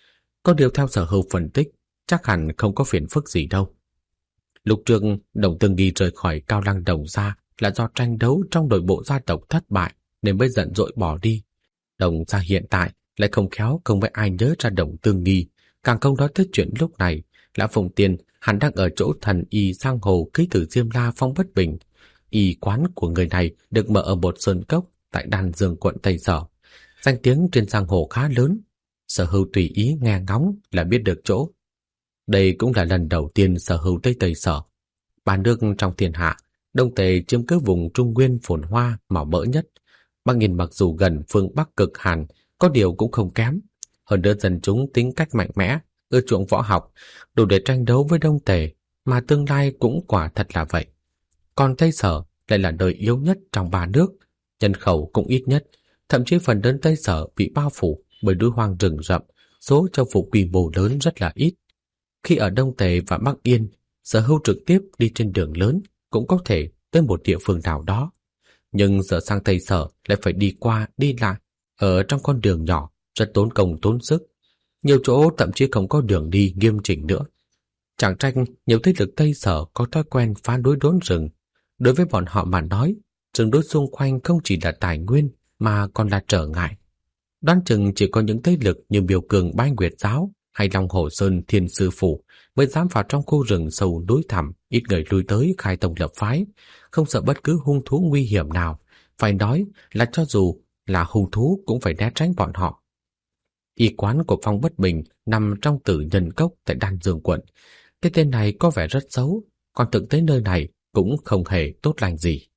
Có điều theo Sở Hưu phân tích, chắc hẳn không có phiền phức gì đâu. Lúc trước Đồng Tương Nghi rời khỏi Cao Lăng Đồng gia là do tranh đấu trong nội bộ gia tộc thất bại nên mới giận dỗi bỏ đi. Đồng gia hiện tại lại không khéo không với ai nhớ ra Đồng Tương Nghi, càng không nói tới chuyện lúc này Lã Phùng Tiên hắn đang ở chỗ thần y giang hồ ký tử Diêm La Phong Bất Bình. Y quán của người này được mở ở một sơn cốc tại Đan Dương quận Tây Sở, danh tiếng trên giang hồ khá lớn. Sở Hưu tùy ý nghe ngóng là biết được chỗ. Đây cũng là lần đầu tiên Sở Hưu tới Tây Sở. Ba nước trong thiên hạ, Đông Tề chiếm cứ vùng Trung Nguyên phồn hoa màu mỡ nhất. Bắc Yên mặc dù gần phương Bắc cực hàn, có điều cũng không kém. Hơn nữa dân chúng tính cách mạnh mẽ, ưa chuộng võ học, đủ để tranh đấu với Đông Tề, mà tương lai cũng quả thật là vậy. Còn Tây Sở lại là nơi yếu nhất trong ba nước, nhân khẩu cũng ít nhất, thậm chí phần lớn Tây Sở bị bao phủ bởi núi hoang rừng rậm, số châu phục quy mô lớn rất là ít. Khi ở Đông Tề và Bắc Yên, Sở Hưu trực tiếp đi trên đường lớn cũng có thể tới một địa phương nào đó. Nhưng giờ sang Tây Sở lại phải đi qua, đi lại, ở trong con đường nhỏ, rất tốn công tốn sức. Nhiều chỗ thậm chí không có đường đi nghiêm chỉnh nữa. Chẳng trách nhiều thế lực Tây Sở có thói quen phá núi đốn rừng. Đối với bọn họ mà nói, rừng núi xung quanh không chỉ là tài nguyên mà còn là trở ngại. Đoán chừng chỉ có những thế lực như Miêu Cường Bái Nguyệt Giáo hay Long Hồ Sơn Thiên Sư Phủ mới dám vào trong khu rừng sâu núi thẳm, ít người lui tới khai tông lập phái, không sợ bất cứ hung thú nguy hiểm nào. Phải nói là cho dù là hung thú cũng phải né tránh bọn họ. Y quán của Phong Bất Bình nằm trong Tử Nhân Cốc tại Đan Dương quận. Cái tên này có vẻ rất xấu, còn thực tế nơi này cũng không hề tốt lành gì.